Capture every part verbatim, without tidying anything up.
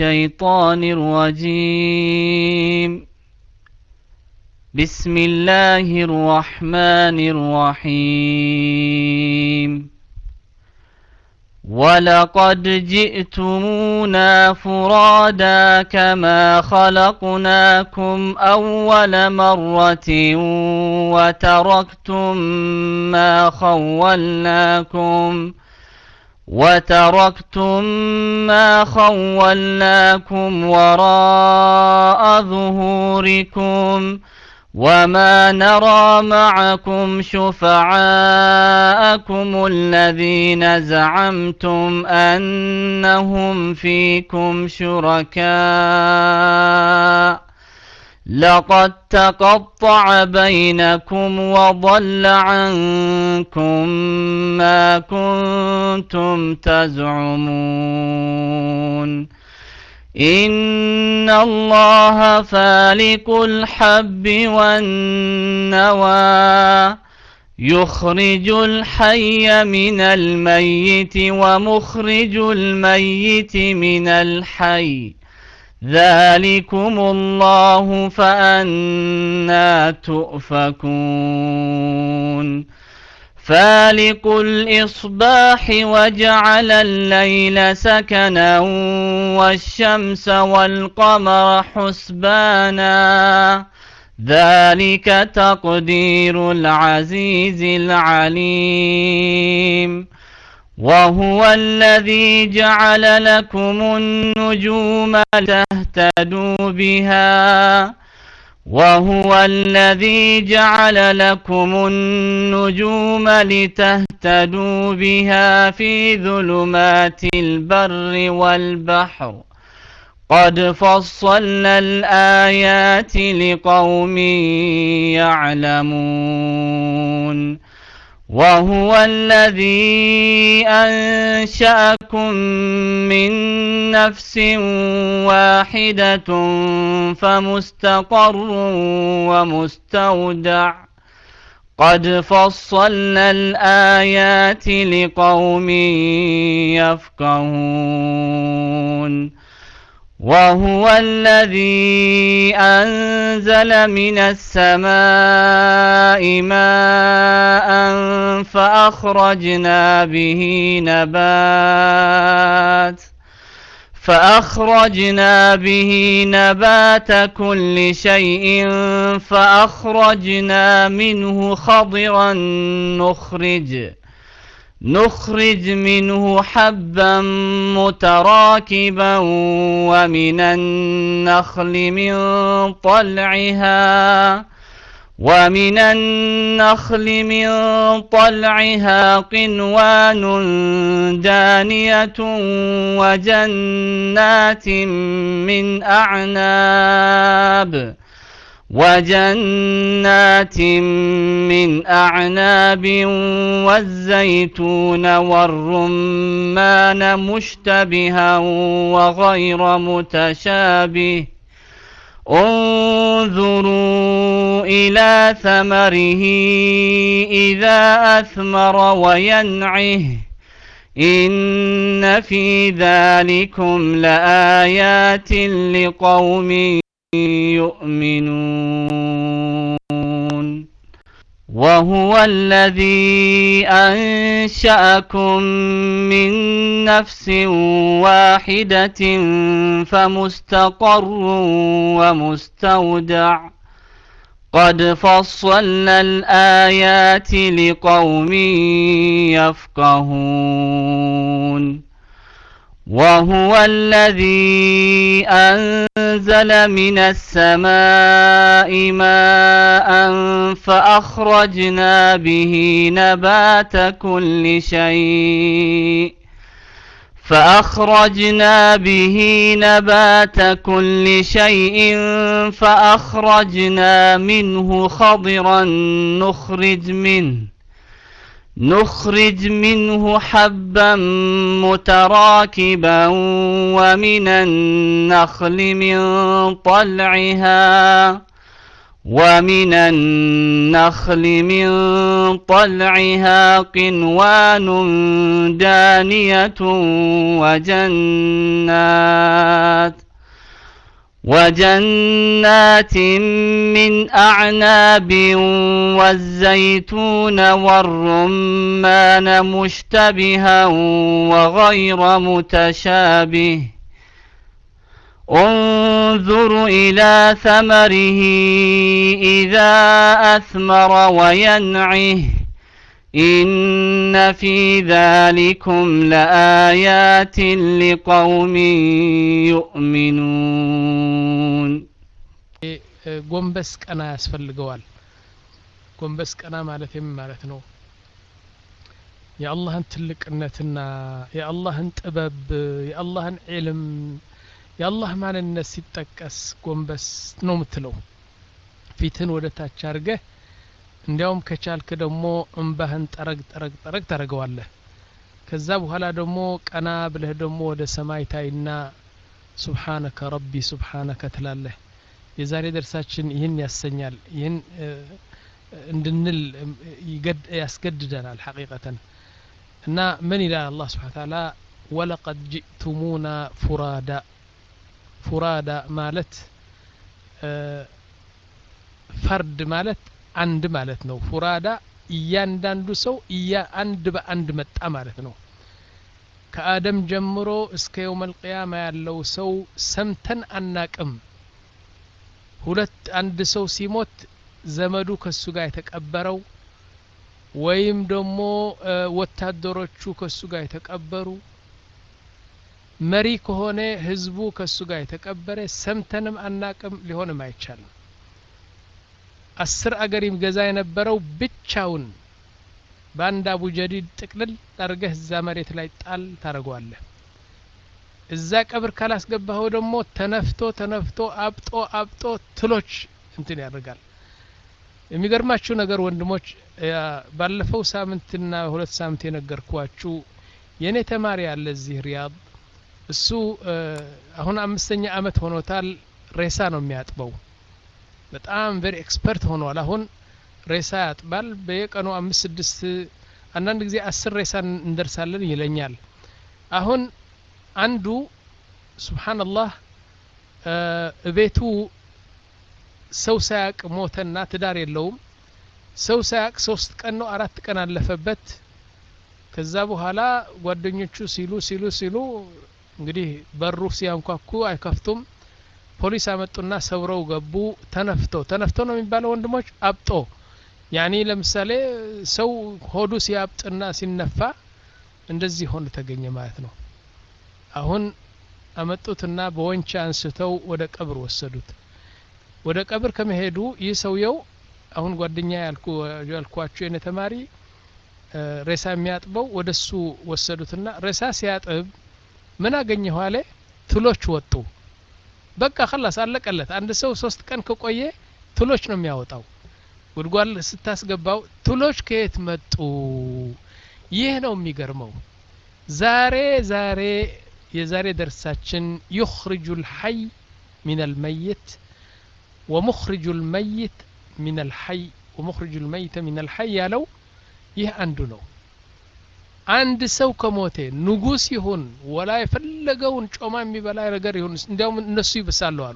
الشيطان الرجيم. بسم الله الرحمن الرحيم. ولقد جئتمونا فرادا كما خلقناكم أول مرة وتركتم ما خولناكم وتركتم ما خولناكم وراء ظهوركم وما نرى معكم شفعاءكم الذين زعمتم أنهم فيكم شركاء لقد تقطع بينكم وضل عنكم ما كنتم تزعمون. إن الله فالق الحب والنوى يخرج الحي من الميت ومخرج الميت من الحي ذلكم الله فأنى تؤفكون. فالق الإصباح وجعل الليل سكنا والشمس والقمر حسبانا ذلك تقدير العزيز العليم. وهو الذي جعل لكم النجوم تهتدوا بها وهو الذي جعل لكم النجوم لتهتدوا بها في ظلمات البر والبحر قد فصلنا الآيات لقوم يعلمون. وهو الذي أنشأكم من نفس واحدة فمستقر ومستودع قد فصلنا الآيات لقوم يفقهون. وهو الذي أنزل من السماء ماء فأخرجنا به نبات فأخرجنا به نبات كل شيء فأخرجنا منه خضرا نخرج نخرج منه حبا متراكبا ومن النخل من طلعها ومن النخل من طلعها قنوان دانية وجنات من أعناب وجنات من أعناب والزيتون والرمان مشتبها وغير متشابه انظروا إلى ثمره إذا أثمر وينعه إن في ذلكم لآيات لقوم يؤمنون. وهو الذي أنشأكم من نفس واحدة فمستقر ومستودع قد فصلنا الآيات لقوم يفقهون. وهو الذي أنزل من السماء ماء فأخرجنا به نبات كل شيء فأخرجنا به نبات كل شيء فأخرجنا منه خضرا نخرج منه نخرج منه حبا متراكبا ومن النخل من طلعها ومن النخل من طلعها قنوان دانية وجنات وجنات من أعناب والزيتون والرمان مشتبها وغير متشابه انظر إلى ثمره إذا أثمر وينعه إن في ذلكم لآيات لقوم يؤمنون ጎንበስ ቀና ያስፈልገዋል ጎንበስ ቀና ማለት ምን ማለት ነው የአላህን ትልቅነትና የአላህን ጥበብ የአላህን ዒልም የአላህ ማንነት ሲጠቀስ ጎንበስ ነው የምትለው ፊትን ወደ ታች አርገህ እንዲያውም ከቻልክ ደግሞ እንባህን ጠረግ ጠረግ ጠረግ ታረጋዋለህ ከዛ በኋላ ደግሞ ቀና ብለህ ደግሞ ወደ ሰማይ ታይና ሱብሃንከ ረቢ ሱብሃንከ ትላለህ የዛሬ ደርሳችን ይህን ያሰኛል ይህን እንድንል ያስገድደናል ሐቂቀተን እና ምን ይላል አላህ Subhanahu Wa Ta'ala ወለቀድ ጂእቱሙና ፉራዳ ፉራዳ ማለት ፈርድ ማለት አንድ ማለት ነው ፉራዳ እያንዳንዱ ሰው እያ አንድ በአንድ መጣ ማለት ነው ከአደም ጀምሮ እስከ የውመል ቂያማ ያለው ሰው ሰምተን አናቅም ሁለት አንድ ሰው ሲሞት ዘመዱ ከሱ ጋር የተቀበረው ወይም ደግሞ ወታደሮቹ ከሱ ጋር የተቀበሩ መሪ ከሆነ ህዝቡ ከሱ ጋር የተቀበረ ሰምተንም አናቅም ሊሆንም አይቻልም አስር አገር ይገዛ የነበረው ብቻውን ባንዳ አቡ ጀዲድ ጥቅልል ታርገህ እዛ መሬት ላይ ጣል ታረጋዋለህ እዛ ቀብር ካላስገባው ደግሞ ተነፍቶ ተነፍቶ አብጦ አብጦ ትሎች እንትን ያደርጋል የሚገርማችሁ ነገር ወንድሞች ባለፈው ሳምንትና ሁለት ሳምንት የነገርኳችሁ የኔ ተማሪ ያለ እዚህ ሪያድ እሱ አሁን አምስተኛ አመት ሆኖታል ሬሳ ነው የሚያጥበው በጣም ቬሪ ኤክስፐርት ሆኗል አሁን ሬሳ ያጥባል በየቀኑ አምስት ስድስት አንዳንድ ጊዜ አስር ሬሳ እንደርሳለን ይለኛል አሁን አንዱ ሱብሃንአላህ እቤቱ ሰው ሳያቅ ሞተና ትዳር የለውም ሰው ሳያቅ ሶስት ቀን ነው አራት ቀን አለፈበት ከዛ በኋላ ጓደኞቹ ሲሉ ሲሉ ሲሉ እንግዲህ በሩ ሲያንኳኩ አይከፍቱም ፖሊስ አመጡና ሰብረው ገቡ ተነፍቶ ተነፍቶ ነው የሚባለው ወንድሞች አብጦ ያኒ ለምሳሌ ሰው ሆዱ ሲያብጥና ሲነፋ እንደዚህ ሆነ ተገኘ ማለት ነው አሁን አመጡትና በወንቻ አንስተው ወደ ቀብር ወሰዱት ወደ ቀብር ከመሄዱ ይህ ሰውየው አሁን ጓደኛ ያልኩ ያልኳችሁ የኔ ተማሪ ሬሳ የሚያጥበው ወደሱ ወሰዱትና ሬሳ ሲያጥብ ምን አገኘው አለ ትሎች ወጡ በቃ خلاص አለቀለት አንድ ሰው ሶስት ቀን ከቆየ ትሎች ነው የሚያወጣው ጉድጓድ ስታስገባው ትሎች ከየት መጡ ይህ ነው የሚገርመው ዛሬ ዛሬ የዛሬ ደርሳችን يخرج الحي من الميت ومخرج الميت من الحي ومخرج الميت من الحي ያለው ይህ አንዱ ነው አንድ ሰው ከሞተ ንጉስ ይሁን ወላ የፈለገውን ጮማ የሚበላ ነገር ይሁን እንዲያውም እነሱ ይብሳሉ አሉ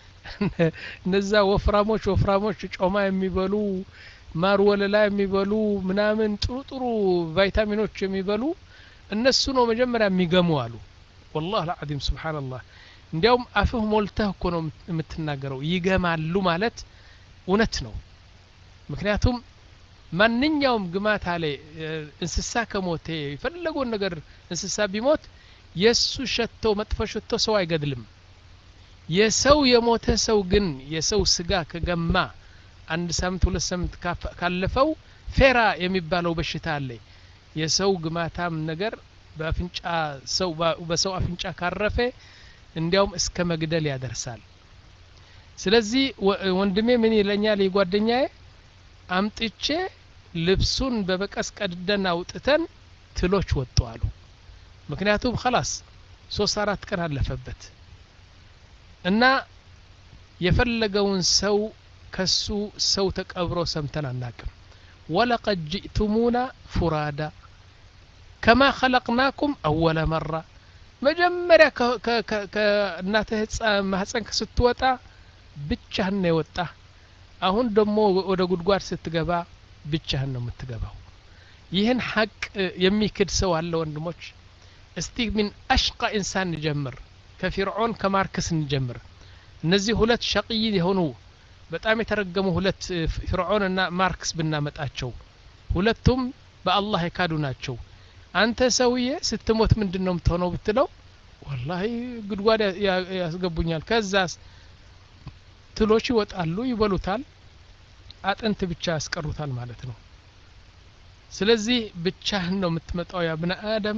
እነዛ ወፍራሞች ወፍራሞች ጮማ የሚበሉ ማር ወለላ የሚበሉ ምናምን ጥሩ ጥሩ ቫይታሚኖች የሚበሉ እነሱ ነው መጀመሪያ የሚገሙ አሉ والله العظيم سبحان الله እንዲያውም አፍህ ሞልተህ እኮ ነው የምትናገረው ይገማሉ ማለት እውነት ነው ምክንያቱም ማንኛውም ግማት አለ እንስሳ ከሞተ የፈለገው ነገር እንስሳ ቢሞት የሱ ሸቶ መጥፎ ሸቶ ሰው አይገድልም የሰው የሞተ ሰው ግን የሰው ስጋ ከገማ አንድ ሳምንት ሁለት ሳምንት ካለፈው ፌራ የሚባለው በሽታ አለ የሰው ግማታም ነገር በአፍንጫ ሰው በሰው አፍንጫ ካረፈ እንዲያውም እስከ መግደል ያደርሳል ስለዚህ ወንድሜ ምን ይለኛል ይጓደኛዬ አምጥቼ ልብሱን በበቀስ ቀድደን አውጥተን ትሎች ወጡ አሉ ምክንያቱም خلاص ሶስት አራት ቀን አለፈበት እና የፈለገውን ሰው ከሱ ሰው ተቀብሮ ሰምተን አናቅም ولقد جئتمونا فرادا كما خلقناكم أول مرة መጀመሪያ ከእናትህ ማህፀን ስትወጣ ብቻህን ነው የወጣ አሁን ደግሞ ወደ ጉድጓድ ስትገባ ብቻህን ነው የምትገባው ይህን ሐቅ የሚክድ ሰው አለ ወንድሞች እስቲ ምን አሽቃ ኢንሳን እንጀምር ከፊርዖን ከማርክስ እንጀምር እነዚህ ሁለት ሸቂይ የሆኑ በጣም የተረገሙ ሁለት ፊርዖን እና ማርክስ ብናመጣቸው ሁለቱም በአላህ የካዱ ናቸው አንተ ሰውዬ ስትሞት ምንድነው የምትሆነው ብትለው والله ጉድጓድ ያስገቡኛል ከዛስ ትሎች ይወጣሉ ይበሉታል አጥንት ብቻ ያስቀሩታል ማለት ነው ስለዚህ ብቻህን ነው የምትመጣው ያ ابن አደም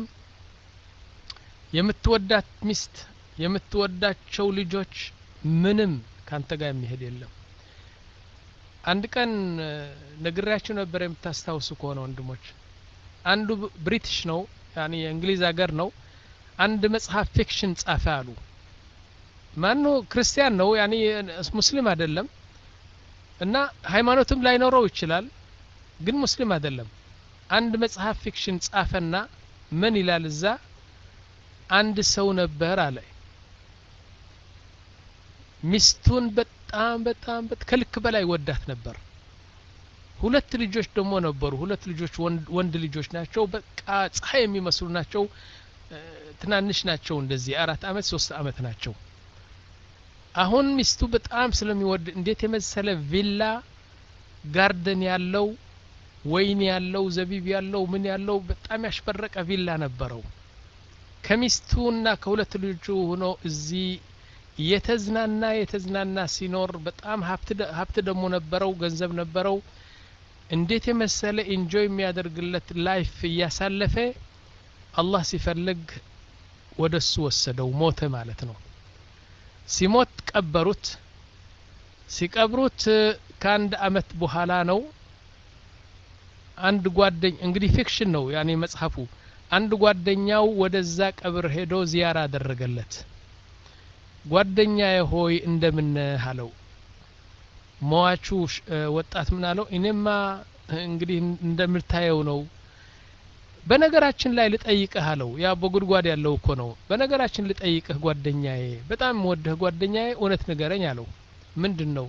የምትወዳት ሚስት የምትወዳቸው ልጆች ምንም ካንተ ጋር የሚሄድ የለም አንድ ቀን ነግራችሁ ነበር የምታስታውሱ ከሆነ ወንድሞች አንዱ ብሪቲሽ ነው ያኒ የእንግሊዝ ሀገር ነው አንድ መጽሐፍ ፊክሽን ጻፈ አሉ ማን ነው ክርስቲያን ነው ያኒ ሙስሊም አይደለም እና ሃይማኖትም ላይኖረው ይችላል ግን ሙስሊም አይደለም አንድ መጽሐፍ ፊክሽን ጻፈና ምን ይላል እዛ አንድ ሰው ነበር አለ ሚስቱን በጣም በጣም ከልክ በላይ ወዳት ነበር ሁለት ልጆች ደግሞ ነበሩ ሁለት ልጆች ወንድ ልጆች ናቸው በቃ ፀሐይ የሚመስሉ ናቸው ትናንሽ ናቸው እንደዚህ አራት አመት ሶስት አመት ናቸው አሁን ሚስቱ በጣም ስለሚወድ እንዴት የመሰለ ቪላ ጋርደን ያለው ወይን ያለው ዘቢብ ያለው ምን ያለው በጣም ያሽበረቀ ቪላ ነበረው ከሚስቱና ከሁለት ልጆቹ ሆኖ እዚህ የተዝናና የተዝናና ሲኖር በጣም ሀብት ሀብት ደግሞ ነበረው ገንዘብ ነበረው እንዴት የመሰለ ኢንጆይ የሚያደርግለት ላይፍ ያሳለፈ አላህ ሲፈልግ ወደሱ ወሰደው ሞተ ማለት ነው ሲሞት ቀበሩት ሲቀብሩት ከአንድ አመት በኋላ ነው አንድ ጓደኛ እንግዲህ ፊክሽን ነው ያኔ መጽሐፉ አንድ ጓደኛው ወደዛ ቀብር ሄዶ ዚያራ አደረገለት ጓደኛዬ ሆይ እንደምን አለው ሟቹ ወጣት ምን አለው እኔማ እንግዲህ እንደምታየው ነው በነገራችን ላይ ልጠይቅህ አለው ያ በጉድጓድ ያለው እኮ ነው በነገራችን ልጠይቅህ ጓደኛዬ በጣም ወደህ ጓደኛዬ እውነት ንገረኝ አለው ምንድነው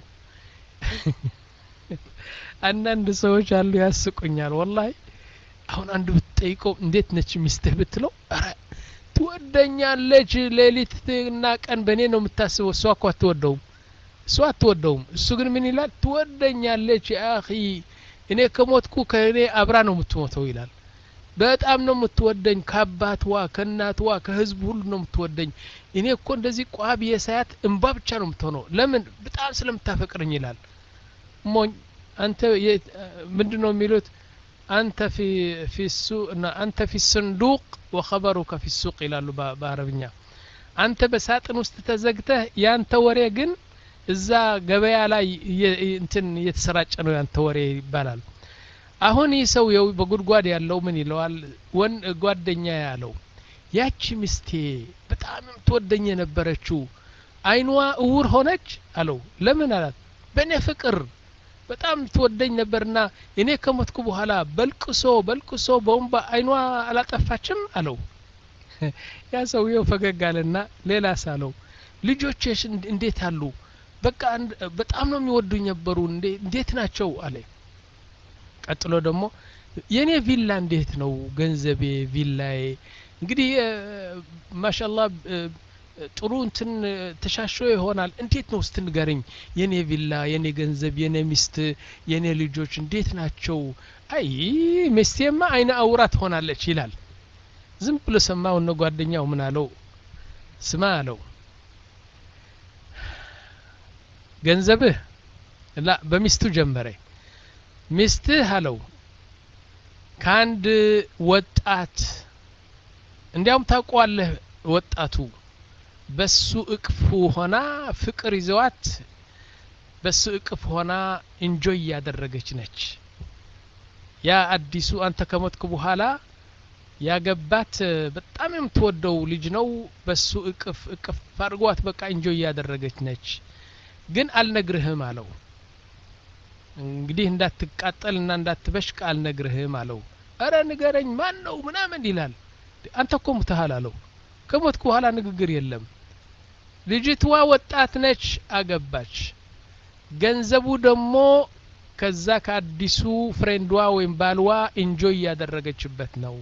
አንዳንድ ሰዎች አሉ ያስቁኛል والله አሁን አንዱ ብትጠይቀው እንዴት ነች ሚስትህ ብትለው አረ ትወደኛለች ሌሊትና ቀን በኔ ነው የምታስበው እሷ እኮ አትወደውም እሷ አትወደውም እሱ ግን ምን ይላል ትወደኛለች አኺ እኔ ከሞትኩ ከኔ አብራ ነው የምትሞተው ይላል በጣም ነው የምትወደኝ ከአባትዋ ከእናትዋ ከህዝብ ሁሉ ነው የምትወደኝ እኔ እኮ እንደዚህ ቋብ የሳያት እንባ ብቻ ነው የምትሆነው ለምን በጣም ስለምታፈቅረኝ ይላል ሞኝ አንተ ምንድነው የሚሉት አንተ في في السوق አንተ في الصندوق وخبرك في السوق ይላሉ በአረብኛ አንተ በሳጥን ውስጥ ተዘግተህ ያንተ ወሬ ግን እዛ ገበያ ላይ እንትን የተሰራጨ ነው ያንተ ወሬ ይባላል አሁን ይሰው በጉድጓድ ያለው ምን ይለዋል ወን ጓደኛ ያለው ያቺ ሚስቴ በጣም ተወደኝ የነበረችው አይኗ እውር ሆነች አለው ለምን አላት በኔ ፍቅር በጣም ተወደኝ ነበርና እኔ ከሞትኩ በኋላ በልቅሶ በልቅሶ ቦምባ አይኗ አላጠፋችም አለው ያ ሰውየው ፈገጋለና ሌላ ሳለው ልጆችሽ እንዴት አሉ በቃ በጣም ነው የሚወዱኝ ነበሩ እንዴት ናቸው አለ ቀጥሎ ደግሞ የኔ ቪላ እንዴት ነው ገንዘቤ ቪላዬ እንግዲህ ማሻአላህ ጥሩ እንትን ተሻሽሎ ይሆናል እንዴት ነው ስትንገርኝ የኔ ቪላ የኔ ገንዘብ የኔ ሚስት የኔ ልጆች እንዴት ናቸው አይ ሚስቴማ አይነ አውራት ሆናለች ይላል ዝም ብሎ ሰማው ነው ጓደኛው ምን አለው ስማ አለው ገንዘብህ ላ በሚስቱ ጀመረ ሚስትህ አለው ካንድ ወጣት እንዲያውም ታውቀዋለህ ወጣቱ በሱ እቅፍ ሆና ፍቅር ይዘዋት በሱ እቅፍ ሆና ኢንጆይ ያደረገች ነች ያ አዲሱ አንተ ከሞትኩ በኋላ ያገባት በጣም የምትወደው ልጅ ነው በሱ እቅፍ እቅፍ አድርጓት በቃ ኢንጆይ ያደረገች ነች ግን አልነግርህም አለው እንግዲህ እንዳትቃጠልና እንዳትበሽቅ አልነግርህም አለው አረ ንገረኝ ማን ነው ምናምን ይላል አንተ እኮ ሙተሃል አለው ከሞትኩ በኋላ ንግግር የለም ልጅቷ ወጣት ነች አገባች ገንዘቡ ደግሞ ከዛ ከአዲሱ ፍሬንድዋ ወይም ባልዋ ኢንጆይ ያደረገችበት ነው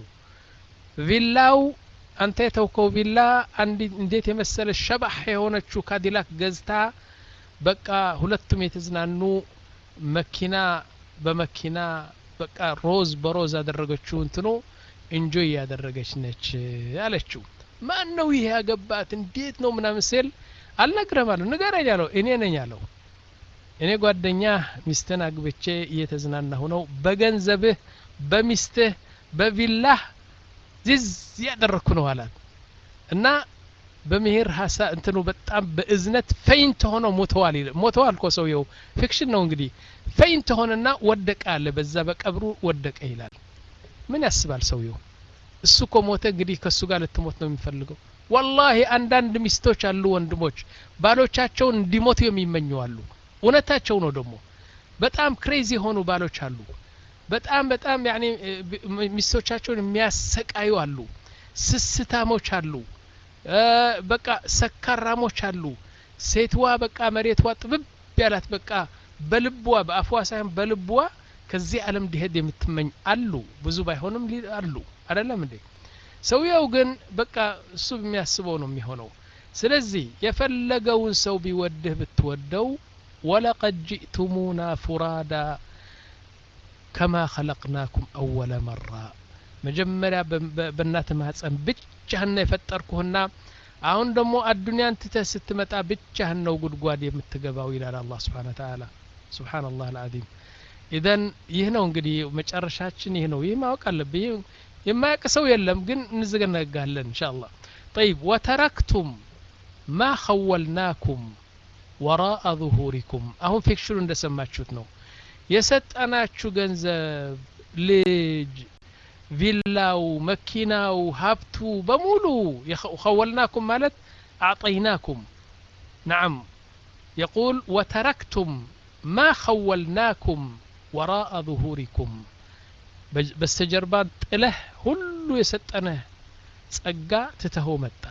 ቪላው አንተ የተውከው ቪላ አንዲ እንዴት የመሰለ ሸባህ የሆነችው ካዲላክ ገዝታ በቃ ሁለቱም የተዝናኑ መኪና በመኪና በቃ ሮዝ በሮዝ አደረገችው እንትኑ ኢንጆይ ያደረገች ነች አለችው ማን ነው ይሄ ያገባት እንዴት ነው ምናምን ሲል አልነግረም አለው ንገረኝ አለው እኔ ነኝ አለው እኔ ጓደኛ ሚስተን አግብቼ እየተዝናናሁ ነው በገንዘብህ በሚስትህ በቪላህ ዚዝ ያደረኩ ነው አላት እና በመሄር ሐሳ እንትኑ በጣም በእዝነት ፈይንት ሆኖ ሞተዋል ሞተዋል እኮ ሰውየው ፊክሽን ነው እንግዲህ ፈይንት ሆነና ወደቀ አለ በዛ በቀብሩ ወደቀ ይላል ምን ያስባል ሰውየው እሱ እኮ ሞተ እንግዲህ ከሱ ጋር ልትሞት ነው የሚፈልገው والله አንዳንድ ሚስቶች አሉ ወንድሞች ባሎቻቸውን እንዲሞቱ የሚመኙ አሉ እውነታቸው ነው ደግሞ በጣም ክሬዚ ሆኑ ባሎች አሉ በጣም በጣም ያኒ ሚስቶቻቸውን የሚያሰቃዩ አሉ ስስታሞች አሉ በቃ ሰካራሞች አሉ ሴትዋ በቃ መሬትዋ ጥብብ ያላት በቃ በልቧ በአፍዋ ሳይሆን በልቧ ከዚህ ዓለም ዲሄድ የምትመኝ አሉ ብዙ ባይሆንም አሉ አይደለም እንዴ ሰውየው ግን በቃ እሱ የሚያስበው ነው የሚሆነው ስለዚህ የፈለገውን ሰው ቢወድህ ብትወደው ولقد جئتمونا فرادا كما خلقناكم أول مرة مجمرا بنات ማህፀን ብቻህን የፈጠርኩህና አሁን ደግሞ አዱንያን ትተህ ስትመጣ ብቻህን ነው ጉድጓድ የምትገባው ይላል አላህ Subhanahu Wa Ta'ala سبحان الله العظيم اذا ይህ ነው እንግዲህ መጨረሻችን ይህ ነው ይህ ማወቅ አለብህ የማያውቅ ሰው የለም ግን እንዘገናጋለን ኢንሻአላህ طيب وتركتم ما خولناكم وراء ظهوركم አሁን ፊክሽኑ እንደሰማችሁት ነው የሰጠናችሁ ገንዘብ ልጅ ቪላው መኪናው ሀብቱ በሙሉ خولناكم ማለት اعطيناكم نعم يقول وتركتم ما خولناكم وراء ظهوركم በስተጀርባ ጥለህ ሁሉ የሰጠነህ ጸጋ ትተኸው መጣ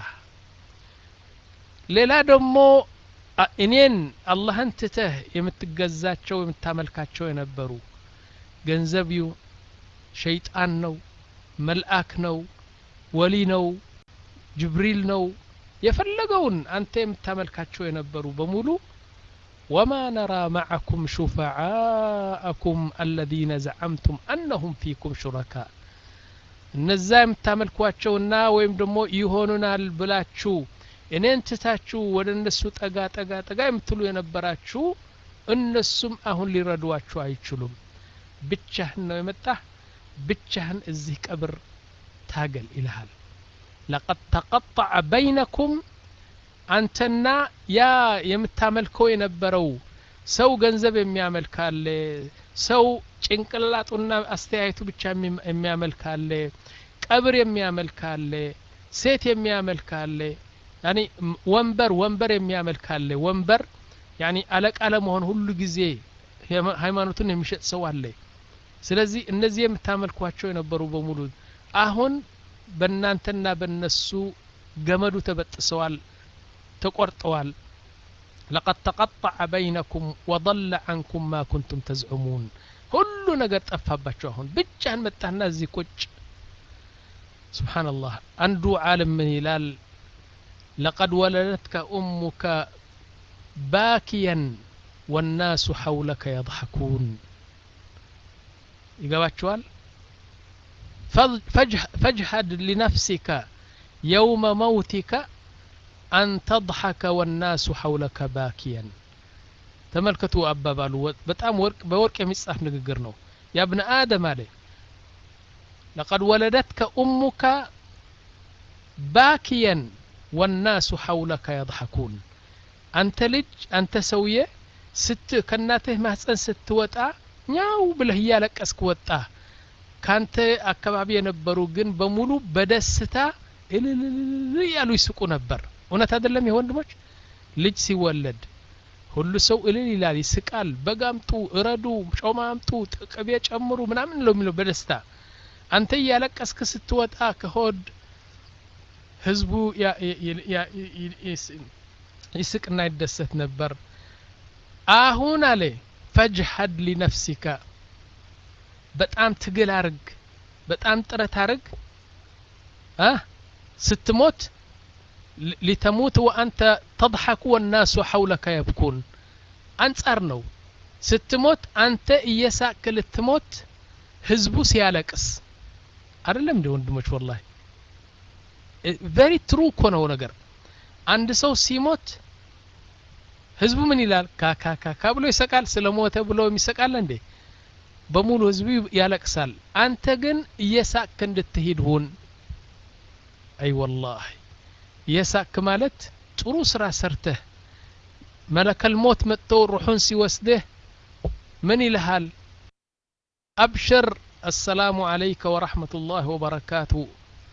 ሌላ ደግሞ እኔን አላህን ትተህ የምትገዛቸው የምታመልካቸው የነበሩ ገንዘብዩ ሸይጣን ነው መልአክ ነው ወሊ ነው ጅብሪል ነው የፈለገውን አንተ የምታመልካቸው የነበሩ በሙሉ وما نرى معكم شفعاءكم الذين زعمتم أنهم فيكم شركاء እነዛ የምታመልኳቸውና ወይም ደግሞ ይሆኑናል ብላችሁ እኔን ትታችሁ ወደ እነሱ ጠጋ ጠጋ ጠጋ የምትሉ የነበራችሁ እነሱም አሁን ሊረዷችሁ አይችሉም ብቻህን ነው የመጣህ ብቻህን እዚህ ቀብር ታገል ይልሃል لقد تقطع بينكم አንተና ያ የምታመልከው የነበረው ሰው ገንዘብ የሚያመልካለ ሰው ጭንቅላቱና አስተያየቱ ብቻ የሚያመልካለ ቀብር የሚያመልካለ ሴት የሚያመልካለ ያኒ ወንበር ወንበር የሚያመልካለ ወንበር ያኒ አለቃ ለመሆን ሁሉ ጊዜ ሃይማኖቱን የሚሸጥ ሰው አለ ስለዚህ እነዚህ የምታመልኳቸው የነበሩ በሙሉ አሁን በእናንተና በእነሱ ገመዱ ተበጥሰዋል تقرطوال لقد تقطع بينكم وضل عنكم ما كنتم تزعمون كل ነገር ጠፋባችሁ አሁን ብቻህን መጣህና እዚህ ቁጭ سبحان الله አንዱ ዓለም ምን ይላል لقد ولدتك امك باكيا والناس حولك يضحكون ይገባችኋል فاجهد لنفسك يوم موتك أن تضحك والناس حولك باكيا تملكتوا أبابالو بتأم ورك بورك يمسح نجر نو يا ابن آدم عليه لقد ولدتك أمك باكيا والناس حولك يضحكون أنت لج أنت سوية ست كناته محسن ست وطا نياو بالهيا لك اسكوطا كانت أكبابي ينبرو جن بمولو بدستا إلى يالو يسقو نبر እውነት አይደለም ይወንድሞች ልጅ ሲወለድ ሁሉ ሰው እልል ይላል ይስቃል በጋምጡ እረዱ ጮማምጡ ቅቤ ጨምሩ ምናምን ነው የሚለው በደስታ አንተ ያለቀስክ ስትወጣ ከሆድ ህዝቡ ያ ይስቅና ይደሰት ነበር አሁን አለ فاجحد لنفسك በጣም ትግል አርግ በጣም ጥረት አርግ አ ስትሞት لتموت وانت تضحك والناس حولك يبكون አንጻር ነው ስትሞት አንተ እየሳቅክ ልትሞት ህዝቡ ሲያለቅስ አይደለም እንደ ወንድሞች والله very true ኮነው ነገር አንድ ሰው ሲሞት ህዝቡ ምን ይላል ካካካ ብሎ ይሰቃል ስለሞተ ብሎ የሚሰቃል እንዴ በሙሉ ህዝቡ ያለቅሳል አንተ ግን እየሳቅክ እንድትሄድ ሁን አይ والله የሳቅክ ማለት ጥሩ ስራ ሰርተህ መለከል ሞት መጥቶ ሩሑን ሲወስደህ ምን ይልሃል አብሽር السلام عليك ورحمة الله وبركاته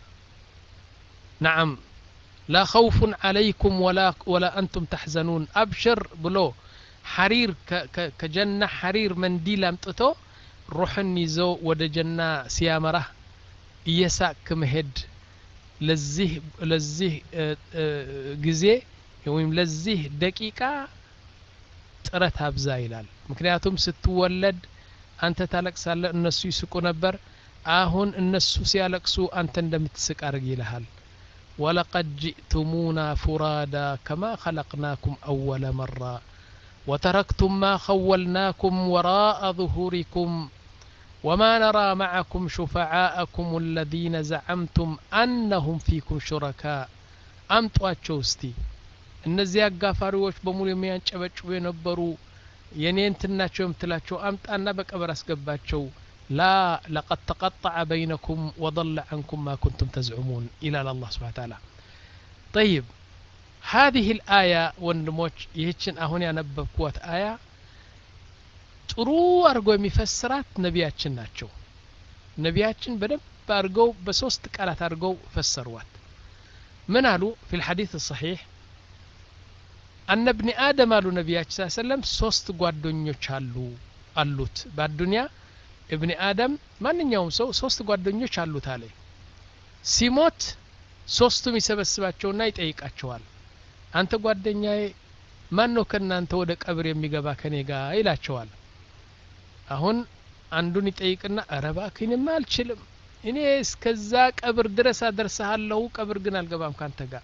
نعم لا خوف عليكم ولا ولا أنتم تحزنون أبشر بلو حرير كجنة حرير منديل أمتتو روحن يزو ود جنة سيامرة يساك مهد لزيه لزيه جزء يوم لزيه دقيقة ترتها بزايلال مكنياتهم ستولد أنت تلقس على الناس يسكون نبر آهون الناس سيالقسو أنت ندمتسك أرجي لهال ولقد جئتمونا فرادا كما خلقناكم أول مرة وتركتم ما خولناكم وراء ظهوركم وما نرى معكم شفعاءكم الذين زعمتم أنهم فيكم شركاء أمتوا تشوستي النزي أقافاروش بمول يميان شبتشو ينبرو ينين تناتشو يمتلاتشو أمت أنا بكبر أسقباتشو لا لقد تقطع بينكم وضل عنكم ما كنتم تزعمون إلى الله سبحانه وتعالى طيب هذه الآية والنموش يهتشن أهوني أنبب قوات آية ترو أرقو مفسرات نبياتشن ناتشو نبياتشن بدب أرقو بسوست كالات أرقو فسروات من قالوا في الحديث الصحيح أن ابن آدم قالوا نبياتش صلى الله عليه وسلم سوست قوادونيو چالو قالوت بعد الدنيا ابن آدم ማንኛውም ሰው ሶስት ጓደኞች አሉት አለ ሲሞት ሶስቱም ይሰበስባቸውና ይጠይቃቸዋል አንተ ጓደኛዬ ማን ነው ከናንተ ወደ ቀብር የሚገባ ከኔ ጋር ይላቸዋል አሁን አንዱን ይጠይቅና አረባክኝማ አልችልም እኔ እስከዛ ቀብር ድረስ አደርሰሃለሁ ቀብር ግን አልገባም ካንተ ጋር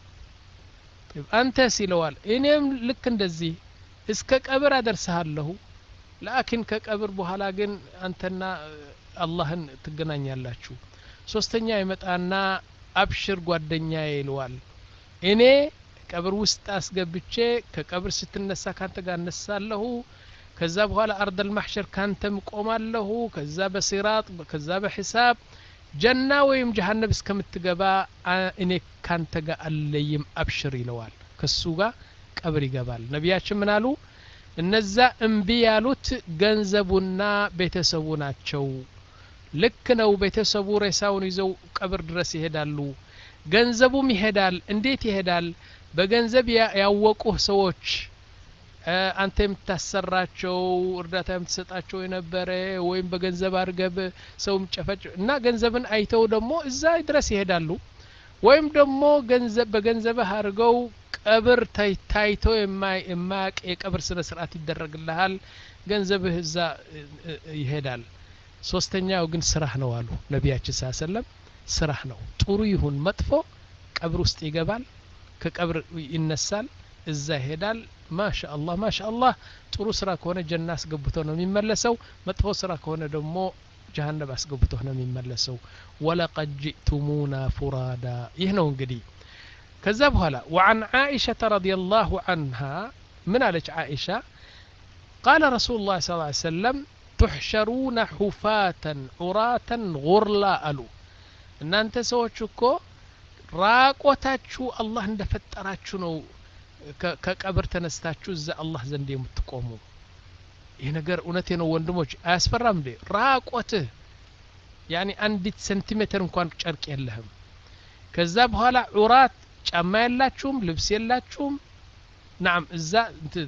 አንተ ሲለዋል እኔም ልክ እንደዚህ እስከ ቀብር አደርሰሃለሁ لكن كقبر بحالا ግን አንተና አላህን ትገናኛላችሁ ሶስተኛ ይመጣና አብሽር ጓደኛዬ ይለዋል እኔ ቀብር ውስጥ አስገብቼ ከቀብር ስትነሳ ካንተ ጋር እነሳለሁ ከዛ በኋላ አርድ المحشر ካንተም ቆማለሁ ከዛ በሲራጥ ከዛ በሂሳብ ጀና ወይም ጀሃነም እስከምትገባ እኔ ካንተ ጋር አለይም አብሽር ይለዋል ከሱ ጋር ቀብር ይገባል ነብያችን ምን አሉ እነዛ እንቢ ያሉት ገንዘቡና ቤተሰቡ ናቸው ልክ ነው ቤተሰቡ ሬሳውን ይዘው ቀብር ድረስ ይሄዳሉ ገንዘቡም ይሄዳል እንዴት ይሄዳል በገንዘብ ያወቁህ ሰዎች አንተ የምታሰራቸው እርዳታ የምትሰጣቸው የነበረ ወይም በገንዘብ አርገብ ሰውም ጨፈጭ እና ገንዘብን አይተው ደግሞ እዛ ድረስ ይሄዳሉ ወይም ደግሞ ገንዘብ በገንዘብ አርገው ቀብር ታይቶ የማያቅ የቀብር ስነ ስርዓት ይደረግልሃል ገንዘብህ እዛ ይሄዳል ሶስተኛው ግን ስራህ ነው አሉ ነብያችን ሰለላሁ ዐለይሂ ወሰለም ስራህ ነው ጥሩ ይሁን መጥፎ ቀብር ውስጥ ይገባል ከቀብር ይነሳል እዛ ይሄዳል ማሻአላህ ማሻአላህ ጥሩ ስራ ከሆነ ጀና አስገብቶ ነው የሚመለሰው መጥፎ ስራ ከሆነ ደግሞ ጀሃነም አስገብቶ ነው የሚመለሰው ወለቀድ ጂቱሙና ፉራዳ ይህ ነው እንግዲህ كذا بهلا وعن عائشة رضي الله عنها من عليك عائشة قال رسول الله صلى الله عليه وسلم تحشرون حفاة عراة غرلا ألو إن أنت سوتشكو راقوتاتشو الله اندفتراتشو نو كقبر تنستاتشو زي الله زندي متقومو ይህ ነገር እውነቴ ነው ወንድሞች አያስፈራም እንዴ ራቆትህ يعني አንዲት ሴንቲሜትር እንኳን ጨርቅ የለህም ከዛ በኋላ ዑራት ጫማ የላችሁም ልብስ የላችሁም نعم እዛ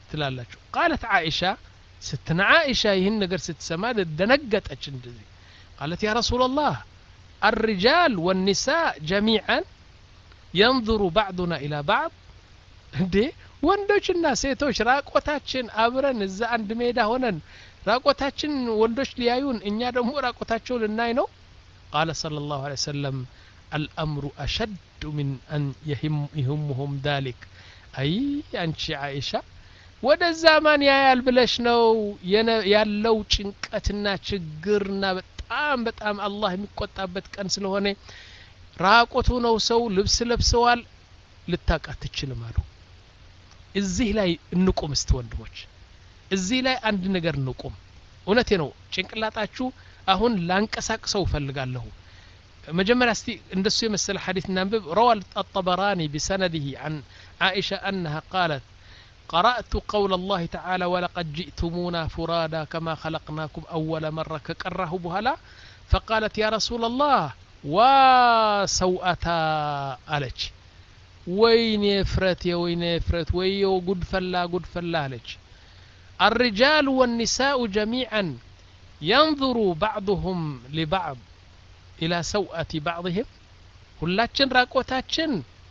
ትላላችሁ قالت عائشة ستنا عائشة ይህን ነገር ስትሰማ ደነገጠች እንደዚህ قالت يا رسول الله الرجال والنساء جميعا ينظر بعضنا إلى بعض እንዴ ወንዶችና ሴቶች ራቆታችን አብረን እዛ አንድ ሜዳ ሆነን ራቆታችን ወንዶች ሊያዩን እኛ ደግሞ ራቆታቸው ልናይ ነው قال صلى الله عليه وسلم الأمر أشد من أن يهم يهمهم ذلك أي አንቺ አይሻ ወደ ዛማን ያያል ብለሽ ነው ያለው ጭንቀትና ችግርና በጣም በጣም አላህ የሚቆጣበት ቀን ስለሆነ ራቆቱ ነው ሰው ልብስ ለብሰዋል ልታቃት ትችልም አሉ እዚህ ላይ እንቁም እስቲ ወንድሞች እዚህ ላይ አንድ ነገር እንቁም እውነቴ ነው ጭንቅላታችሁ አሁን ላንቀሳቅሰው ፈልጋለሁ መጀመሪያ እስቲ እንደሱ የመሰለ ሐዲስ እናንብብ روى الطبراني بسنده عن عائشة أنها قالت قرأت قول الله تعالى ولقد جئتمونا فرادا كما خلقناكم أول مرة كقره بهلا فقالت يا رسول الله وسوءتا ألج وين يفرت يا وين يفرت ويو قد فلا قد فلا ألج الرجال والنساء جميعا ينظر بعضهم لبعض إلى سوءة بعضهم ሁላችን ራቆታችን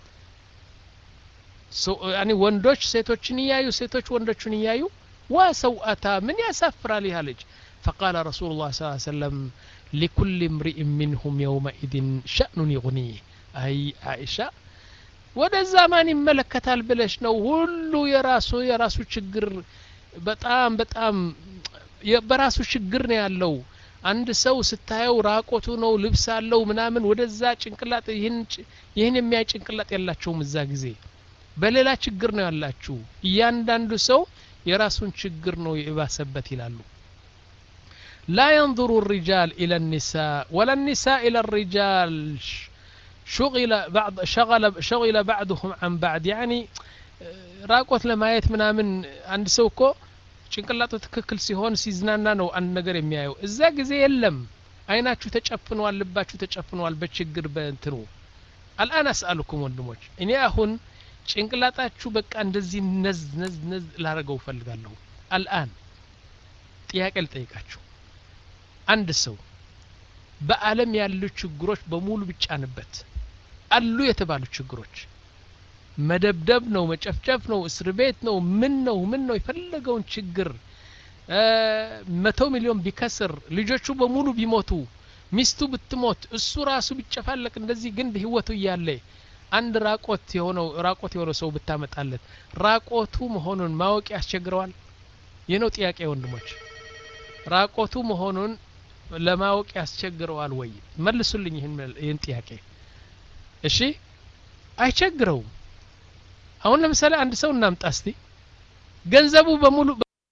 يعني ወንዶች ሴቶችን ያዩ ሴቶች ወንዶችን ያዩ وسوءة من يسفر لها لج فقال رسول الله صلى الله عليه وسلم لكل امرئ منهم يومئذ شأن يغنيه أي عائشة ወደ ዛማን ይመለከታል ብለሽ ነው ሁሉ የራሱ የራሱ ችግር በጣም በጣም የበራሱ ችግር ነው ያለው አንድ ሰው ስታየው ራቆቱ ነው ልብስ አለው ምናምን ወደዛ ጭንቅላት ይህን ይህን የሚያይ ጭንቅላት ያላቸውም እዛ ጊዜ በሌላ ችግር ነው ያላችሁ እያንዳንዱ ሰው የራሱን ችግር ነው ይባሰበት ይላሉ لا ينظر الرجال إلى النساء ولا النساء إلى الرجال شغل بعض شغل شغل بعضهم عن بعض يعني ራቆት ለማየት ምናምን አንድ ሰው እኮ ጭንቅላቱ ትክክል ሲሆን ሲዝናና ነው አንድ ነገር የሚያየው እዛ ጊዜ የለም አይናችሁ ተጨፍኗል ልባችሁ ተጨፍኗል በችግር በእንትኑ الآن أسألكم ወንድሞች እኔ አሁን ጭንቅላታችሁ በቃ እንደዚህ ነዝ ነዝ ነዝ ላረገው ፈልጋለሁ الآن ጥያቄ ልጠይቃችሁ አንድ ሰው በአለም ያሉ ችግሮች በሙሉ ቢጫንበት አሉ የተባሉ ችግሮች መደብደብ ነው መጨፍጨፍ ነው እስር ቤት ነው ምን ነው ምን ነው የፈለገውን ችግር መቶ ሚሊዮን ቢከስር ልጆቹ በሙሉ ቢሞቱ ሚስቱ ብትሞት እሱ ራሱ ቢጨፋለቅ እንደዚህ ግን በህይወቱ ያለ አንድ ራቆት የሆነው ራቆት የሆነው ሰው ብታመጣለት ራቆቱ መሆኑን ማወቅ ያስቸግረዋል የነው ጥያቄ ወንድሞች ራቆቱ መሆኑን ለማወቅ ያስቸግረዋል ወይ መልሱልኝ ይሄን ይሄን ጥያቄ እሺ አይቸግረውም አሁን ለምሳሌ አንድ ሰው እናምጣ እስቲ ገንዘቡ በሙሉ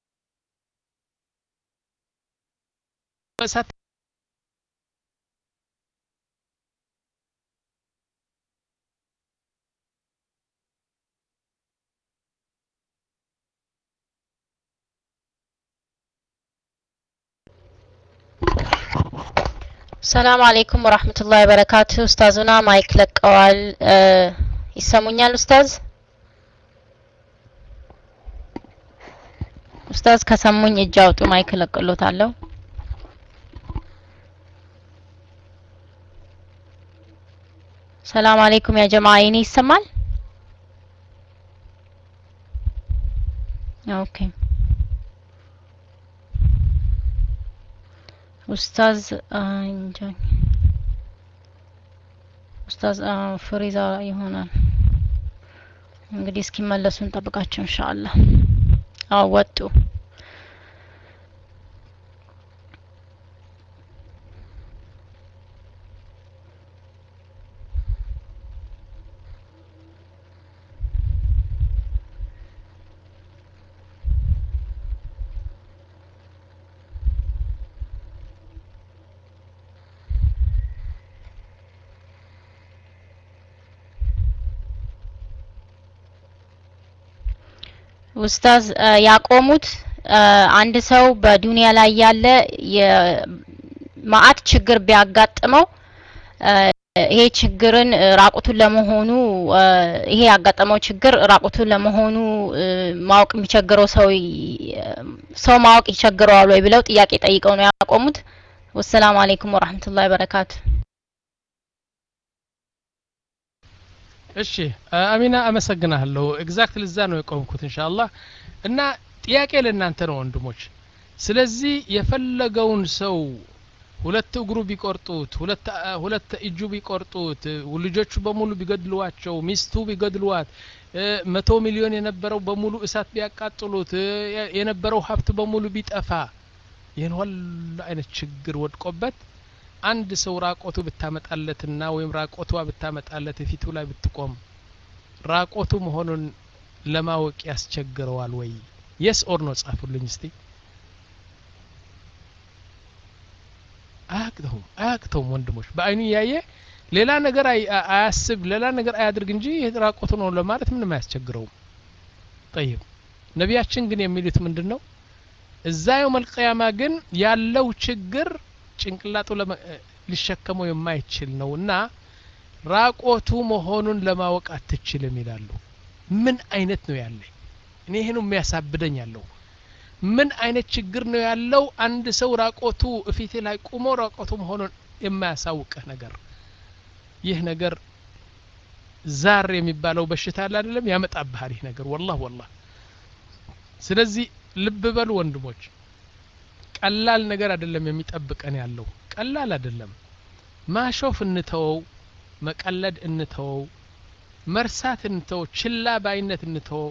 በሳት السلام عليكم ورحمة الله وبركاته أستاذنا مايك لقوال أه يسموني الأستاذ أستاذ كسموني الجاوتو مايك لقلو تعالو السلام عليكم يا جماعة يني يسمال اوكي أستاذ انجاي أستاذ فريزا يهونا እንግዲህ እስኪመለሱ እንጠብቃቸው ኢንሻአላህ አወጡ ኡስታዝ ያቆሙት አንድ ሰው በዱንያ ላይ ያለ የማአት ችግር ቢያጋጥመው ይሄ ችግርን ራቁቱን ለመሆኑ ይሄ ያጋጠመው ችግር ራቁቱን ለመሆኑ ማወቅ የሚቸግረው ሰው ሰው ማወቅ ይቸግረዋል ወይ ብለው ጥያቄ ጠይቀው ነው ያቆሙት። ወሰላሙ አለይኩም ወራህመቱላሂ ወበረካቱ። እሺ አሚና አመሰግናለሁ። ኤግዛክትሊ እዛ ነው የቆምኩት ኢንሻአላህ። እና ጥያቄ ለእናንተ ነው ወንድሞች። ስለዚህ የፈለገውን ሰው ሁለት እግሩ ቢቆርጡት ሁለት ሁለት እጁ ቢቆርጡት ልጆቹ በሙሉ ቢገድሏቸው ሚስቱ ቢገድሏት መቶ ሚሊዮን የነበረው በሙሉ እሳት ቢያቃጥሉት የነበረው ሀብት በሙሉ ቢጠፋ ይህን ሁሉ አይነት ችግር ወድቆበት አንድ ሰው ራቆቱ ብታመጣለትና ወይም ራቆቷ ብታመጣለት ፊቱ ላይ ብትቆም ራቆቱ መሆኑን ለማወቅ ያስቸግረዋል ወይ? የስ ኦር ኖ ጻፉልኝ እስቲ። አያቅተውም አያቅተውም ወንድሞች። በአይኑ ያየ ሌላ ነገር አያስብ ሌላ ነገር አያድርግ እንጂ ራቆቱ ነው ለማለት ምንም አያስቸግረውም። طيب ነቢያችን ግን የሚሉት ምንድነው? እዛ የውመል ቂያማ ግን ያለው ችግር ጭንቅላቱ ሊሸከመው የማይችል ነውና ራቆቱ መሆኑን ለማወቅ አትችልም ይላሉ። ምን አይነት ነው ያለኝ? እኔ ይሄን ነው የሚያሳብደኝ ያለው። ምን አይነት ችግር ነው ያለው? አንድ ሰው ራቆቱ እፊቴ ላይ ቆሞ ራቆቱ መሆኑን የማያሳውቅህ ነገር። ይህ ነገር ዛር የሚባለው በሽታ አለ አይደለም? ያመጣብሃል ይህ ነገር والله والله። ስለዚህ ልብ በሉ ወንድሞች፣ ቀላል ነገር አይደለም የሚጠብቀን ያለው፣ ቀላል አይደለም። ማሾፍ እንተወው፣ መቀለድ እንተወው፣ መርሳት እንተወው፣ ችላ ባይነት እንተወው።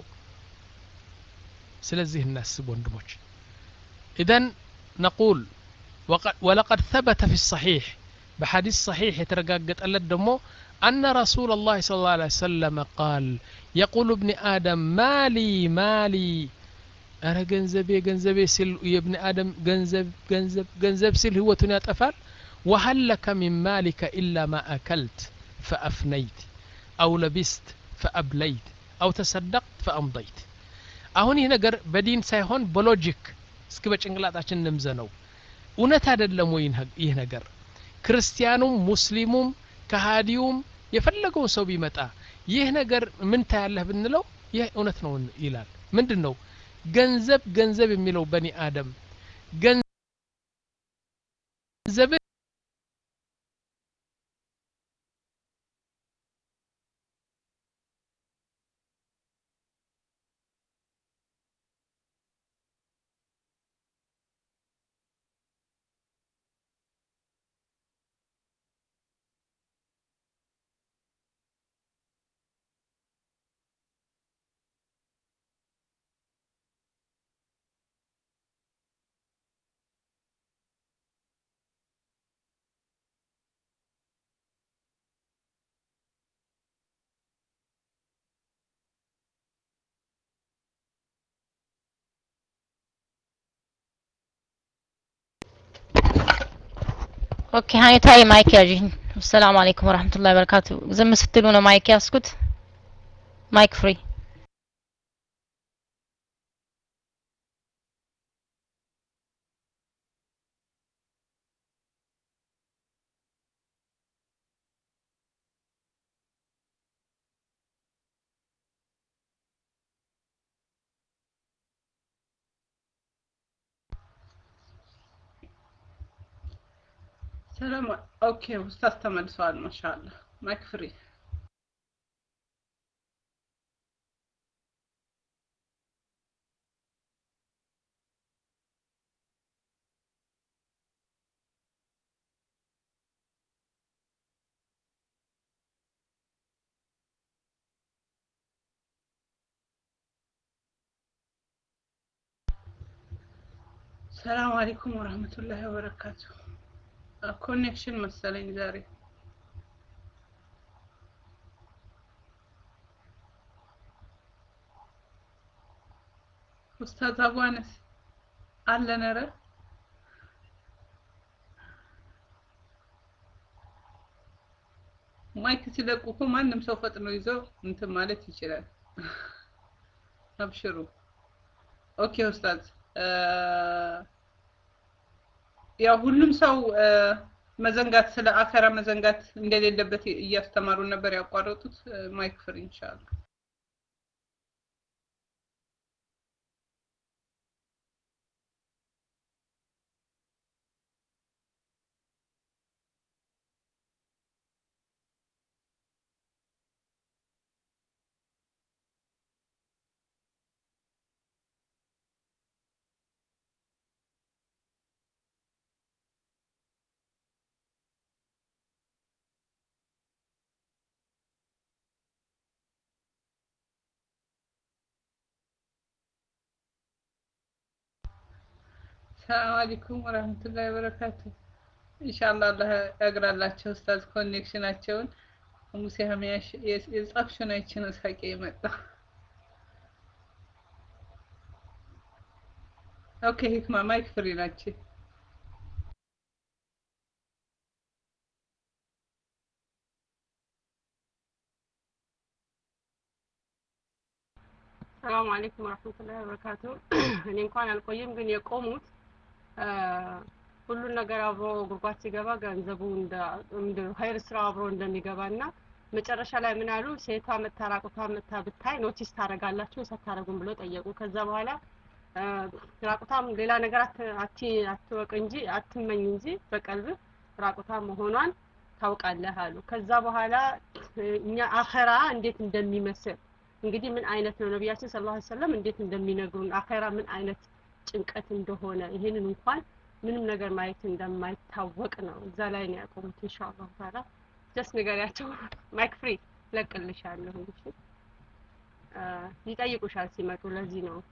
ስለዚህ እናስብ ወንድሞች። إذن نقول ولقد ثبت في الصحيح بحديث صحيح يترقاقت ألد دمو أن رسول الله صلى الله عليه وسلم قال يقول ابن آدم مالي مالي أنا جنزبي جنزبي سل يا ابن آدم جنزب جنزب جنزب سل هو تنيا تفعل وهل لك من مالك إلا ما أكلت فأفنيت أو لبست فأبليت أو تصدقت فأمضيت. አሁን ይሄ ነገር በዲን ሳይሆን በሎጂክ እስኪ በጭንቅላታችን እንምዘነው። እውነት አይደለም ወይ ይህ ነገር? ክርስቲያኑም ሙስሊሙም ከሃዲውም የፈለገው ሰው ቢመጣ ይህ ነገር ምን ታያለህ ብንለው ይህ እውነት ነው ይላል። ምንድነው? ገንዘብ ገንዘብ የሚለው በኒ አደም ገንዘብ ኦኬ ሃይታይ ማይክ ያጂን። ሰላም አለይኩም ወራህመቱላሂ ወበረካቱ። ዝም ስትሉ ነው ማይክ ያስኩት። ማይክ ፍሪ። ሰላም ኦኬ ኡስታዝ ተመልሰዋል። ማሻአላ ማይክ ፍሪ። ሰላም አለይኩም ወራህመቱላሂ ወበረካቱ። ኮኔክሽን መሰለኝ ዛሬ። ኡስታዝ አቡአነስ አለን? ኧረ ማይክ ሲለቁ እኮ ማንም ሰው ፈጥኖ ይዞ እንትን ማለት ይችላል። አብሽሩ። ኦኬ ኡስታዝ ያው ሁሉም ሰው መዘንጋት ስለ አኸራ መዘንጋት እንደሌለበት እያስተማሩ ነበር ያቋረጡት። ማይክ ፍሪ ኢንሻአላህ። ሰላም አለይኩም ወራህመቱላሂ ወበረካቱ። ኢንሻአላህ አላህ ያግራላችሁ ኡስታዝ ኮኔክሽናቸውን ሙሴ ሀሚያሽ የጻፍሽውን አይቼ ነው ሳቄ የመጣ። ኦኬ ሂክማ ማይክ ፍሪ ናችሁ። ሰላም አለይኩም ወራህመቱላሂ ወበረካቱ። እኔ እንኳን አልቆይም ግን የቆሙት ሁሉን ነገር አብሮ ጉርጓት ሲገባ ገንዘቡ እንደ እንደ ኸይር ስራ አብሮ እንደሚገባና መጨረሻ ላይ ምን አሉ ሴቷ መታራቁቷ መታ ብታይ ኖቲስ ታረጋላችሁ ሳታረጉም ብሎ ጠየቁ። ከዛ በኋላ ራቁታም ሌላ ነገር አቲ አትወቅ እንጂ አትመኝ እንጂ በቀልብ ራቁታ መሆኗን ታውቃለህ አሉ። ከዛ በኋላ እኛ አኺራ እንዴት እንደሚመስል እንግዲህ ምን አይነት ነው ነብያችን ሰለላሁ ዐለይሂ ወሰለም እንዴት እንደሚነግሩን አኺራ ምን አይነት ጭንቀት እንደሆነ ይሄንን እንኳን ምንም ነገር ማየት እንደማይታወቅ ነው እዛ ላይ ነው ያቆሙት። ኢንሻአላህ ታላ ጀስት ንገሪያቸው ማይክ ፍሪ ለቅልሻለሁ እንጂ አ ይጠይቁሻል ሲመጡ ለዚህ ነው።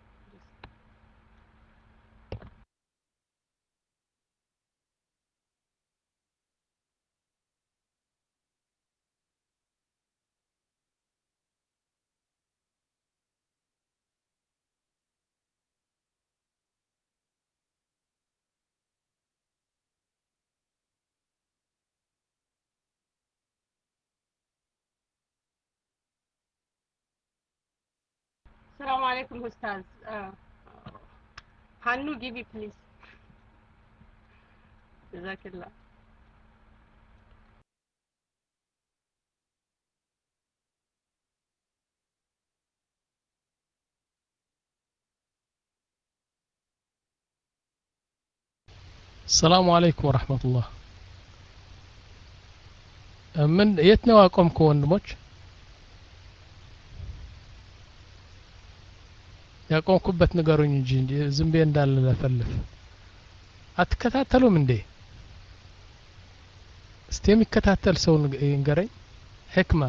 السلام عليكم أستاذ هانو جيبي بليز جزاك الله. السلام عليكم ورحمة الله. من يتنوى أقومكم وندموش ያቆምኩበት ንገሩኝ እንጂ ዝም ብዬ እንዳለ ለፈልፍ አትከታተሉም እንዴ? እስቲ የሚከታተል ሰው ይንገረኝ። ህክማ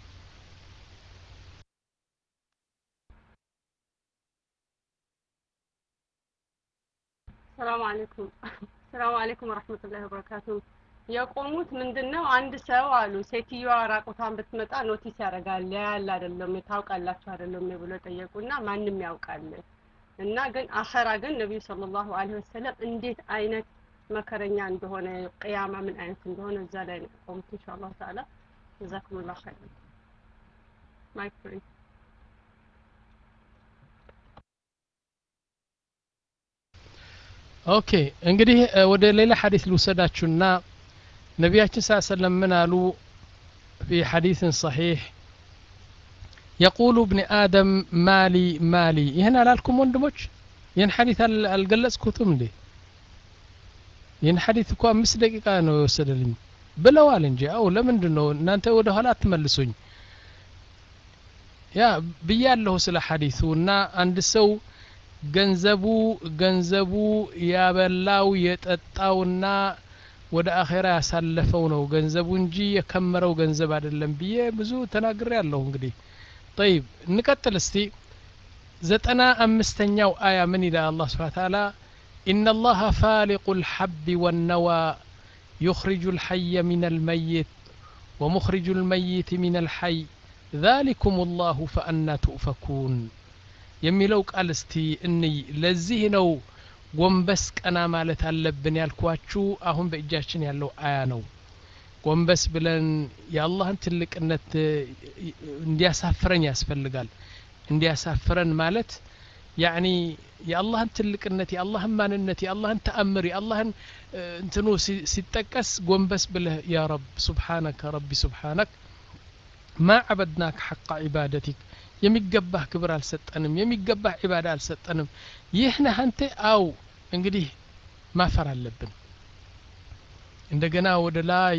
السلام عليكم السلام عليكم ورحمة الله وبركاته. የቆሙት ምንድነው አንድ ሰው አሉ ሴትዮዋ ራቁታን ብትመጣ ኖቲስ ያደርጋል ያለ አይደለም ታውቃላችሁ አይደለም ብሎ ጠየቁና ማንንም ያውቃል እና ግን አኺራ ግን ነብዩ ሰለላሁ ዐለይሂ ወሰለም እንዴት አይነት መከረኛ እንደሆነ ቂያማ ምን አይነት እንደሆነ እዛ ላይ ነው ቆምት ኢንሻአላህ ተዓላ ጀዛኩሙላህ ኸይር ማይክ ፍሪ። ኦኬ እንግዲህ ወደ ሌላ ሐዲስ ልውሰዳችሁና نبياتنا صلى الله عليه وسلم من قالوا في حديث صحيح يقول ابن آدم مالي مالي هنا لكم وندموش ين حديث القلص كتم دي ين حديث كو أمس دقيقة أنه يوصل لي بلوال انجي أو لمن دنو نانت وده لا تملسون يا بيال له سلا حديثونا عند سو ገንዘቡ ገንዘቡ ያበላው የጠጣውና ወደ አኺራ ያሳለፈው ነው ገንዘቡ እንጂ የከመረው ገንዘብ አይደለም ብዬ ብዙ ተናግሬያለሁ። እንግዲህ طيب እንቀጥል እስቲ ዘጠና አምስተኛው አያ ምን ይላል አላህ Subhanahu Wa Ta'ala إن الله فالق الحب والنوى يخرج الحي من الميت ومخرج الميت من الحي ذلكم الله فأنا تؤفكون የሚለው ቃል እስቲ እንይ ለዚህ ነው ጎንበስ ቀና ማለት አለብን ያልኳችሁ አሁን በእጃችን ያለው አያ ነው። ጎንበስ ብለን የአላህን ትልቅነት እንዲያሳፍረን ያስፈልጋል። እንዲያሳፍረን ማለት ያኒ የአላህን ትልቅነት የአላህን ማንነት የአላህን ተአምር የአላህን እንትኑ ሲጠቀስ ጎንበስ ብለህ ያ ረብ ሱብሓነከ ረቢ ሱብሓነክ ማ ዐበድናክ ሐቀ ዒባደቲክ የሚገባህ ክብር አልሰጠንም የሚገባህ ዒባዳ አልሰጠንም ይህ ነህ አንተ አው እንግዲህ ማፈር አለብን እንደገና ወደ ላይ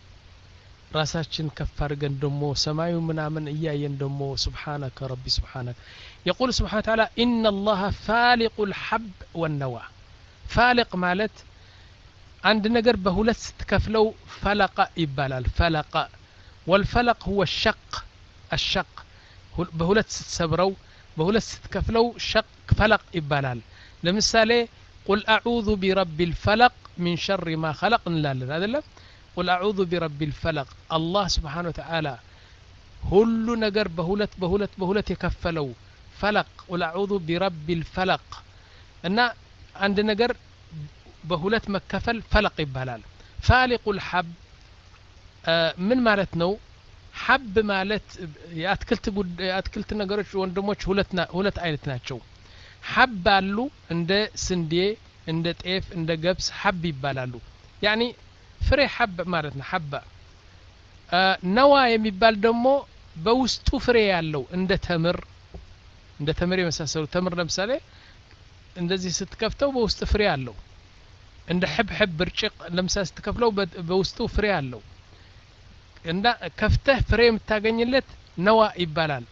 ራሳችን ከፍ አድርገን ደሞ ሰማዩ ምናምን እያየን ደሞ ሱብሓነከ ረቢ ሱብሓነክ يقول سبحانه وتعالى إن الله فالق الحب والنوى فالق مالت عند نجر بهولت ستكفلو فلق يبالال فلق والفلق هو الشق الشق بهولت ستسبرو بهولت ستكفلو شق فلق يبالال لمثال قل أعوذ برب الفلق من شر ما خلق لا لا هذا لا قل أعوذ برب الفلق الله سبحانه وتعالى كل نجر بهولت بهولت بهولت يكفلو فلق قل أعوذ برب الفلق أن عند نجر بهولت مكفل فلق يبالال فالق الحب آه من مالتنا حب مالت يأتكلت قد يأتكلت نجرش وندموش هولتنا هولت عينتنا شو حب قالوا عند سندي عند تيف عند جبس حب يبالالو يعني فري حب مالتنا حبة آه نوى يميبال دمو بوستو فري يالو عند تمر عند تمر يمساسلو تمر لمثالي እንደዚህ ስትከፍተው በውስጥ ፍሬ አለው እንደ حب حب ብርጭቅ ለምሳሌ ስትከፍለው በውስጡ ፍሬ አለው እንዳ ከፍተህ ፍሬ የምታገኝለት ነዋ ይባላል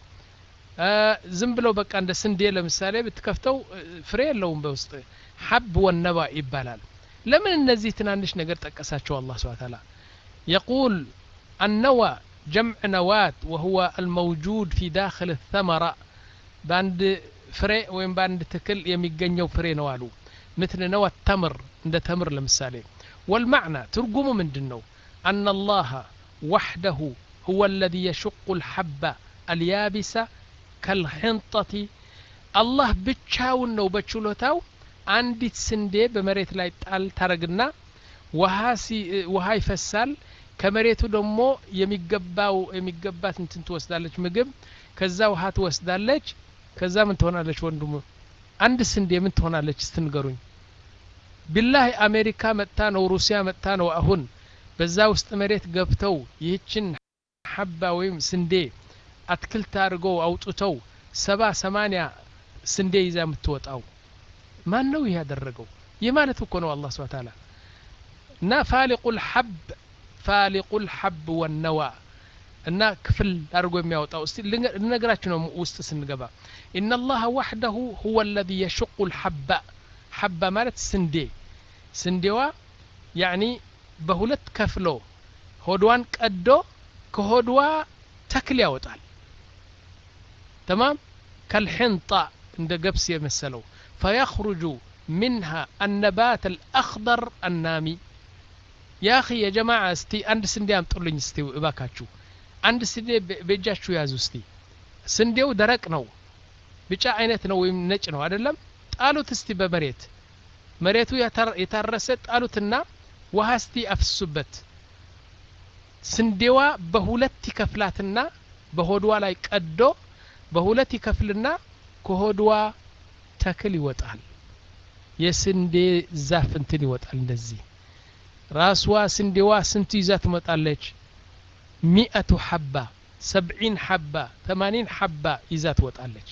ዝም ብለው በቃ እንደ ስንዴ ለምሳሌ ብትከፍተው ፍሬ የለውም በውስጥ حب والنوى ይባላል ለምን እነዚህ ትናንሽ ነገር ጠቀሳቸው አላህ Subhanahu Wa Ta'ala يقول النوى جمع نوات وهو الموجود في داخل الثمرة باند فري وين باند تكل يميغنيو فري ነው አሉ مثل نوى التمر عند تمر لمثالي والمعنى ترجمه ምንድነው أن الله وحده هو الذي يشق الحبة اليابسة كالحنطة الله ብቻውን ነው በችሎታው አንዲት ስንዴ በመሬት ላይ ጣል ታረግና ውሃ ውሃ ይፈሳል ከመሬቱ ደግሞ የሚገባው የሚገባት እንትን ትወስዳለች ምግብ ከዛ ውሃ ትወስዳለች ከዛ ምን ትሆናለች ወንድሙ አንድ ስንዴ ምን ትሆናለች ስትንገሩኝ ቢላህ አሜሪካ መጣ ነው ሩሲያ መጣ ነው አሁን በዛ ውስጥ መሬት ገብተው ይህችን ሐባ ወይም ስንዴ አትክልት አድርገው አውጥተው ሰባ ሰማንያ ስንዴ ይዛ የምትወጣው ማን ነው ያደረገው የማለት እኮ ነው አላህ Subhanahu Wa Ta'ala እና ፋሊቁል ሐብ ፋሊቁል ሐብ والنوى እና ክፍል አድርጎ የሚያወጣው እስቲ ልነግራችሁ ነው ውስጥ ስንገባ ان الله وحده هو الذي يشق الحب حب ማለት ስንዴ ስንዴዋ يعني በሁለት ከፍሎ ሆድዋን ቀዶ ከሆድዋ ተክል ያወጣል تمام كالحنطة عند قبس يمثلوا فيخرج منها النبات الأخضر النامي يا أخي يا جماعة استي عند سندي أمطلين استي باكاتشو عند سندي بيجاشو يازو استي سنديو درك نو بيجا عينت نو يمنج نو عدلم قالوا تستي بمريت مريتو يتر يترست قالوا تنا وهاستي أفسبت سنديوا بهولت كفلاتنا بهودوا لاي قدو بهولت كفلنا ከሆድዋ ተክል ይወጣል የስንዴ ዛፍ እንትን ይወጣል እንደዚህ ራስዋ ስንዴዋ ስንት ይዛ ትመጣለች مئة حبة سبعين حبة ثمانين حبة ይዛ ትወጣለች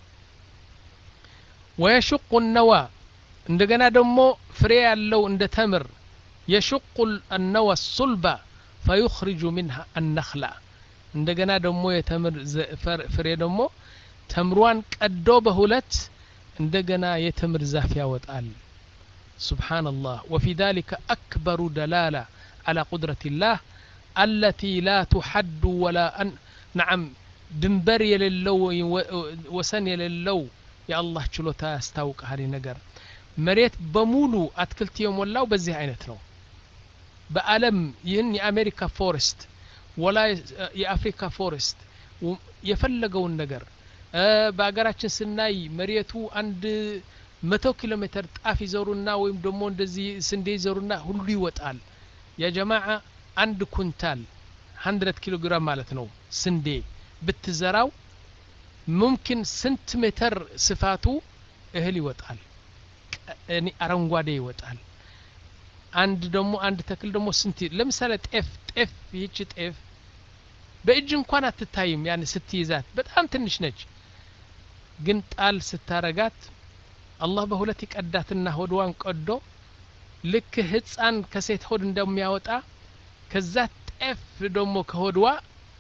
ويشق النوى እንደገና ደግሞ ፍሬ ያለው እንደ ተምር يشق النوى الصلبة فيخرج منها النخلة እንደገና ደግሞ የተምር ፍሬ ደግሞ ተምሯን ቀዶ በሁለት እንደገና የተምር ዛፍ ያወጣል سبحان الله وفي ذلك أكبر دلالة على قدرة الله التي لا تحد ولا أن نعم دنبر يللو وسن يللو يا الله ችሎታ ያስታውቅ هذه ነገር መሬት በሙሉ አትክልት የሞላው በዚህ አይነት ነው በአለም ይህን የአሜሪካ ፎረስት ወላ የአፍሪካ ፎረስት የፈለገውን ነገር በአገራችን ስናይ መሬቱ አንድ መቶ ኪሎ ሜትር ጣፍ ይዘሩና ወይም ደግሞ እንደዚህ ስንዴ ይዘሩና ሁሉ ይወጣል ያ ጀማዓ አንድ ኩንታል مئة ኪሎ ግራም ማለት ነው ስንዴ ብትዘራው ممكن ስንት ሜትር ስፋቱ እህል ይወጣል እኔ አረንጓዴ ይወጣል አንድ ደግሞ አንድ ተክል ደግሞ ስንት ለምሳሌ ጤፍ ጤፍ ይቺ ጤፍ በእጅ እንኳን አትታይም ያን ስትይዛት በጣም ትንሽ ነች ግን ጣል ስታረጋት አላህ በሁለት ይቀዳትና ሆድዋን ቀዶ ልክ ህፃን ከሴት ሆድ እንደሚያወጣ ከዛ ጤፍ ደግሞ ከሆድዋ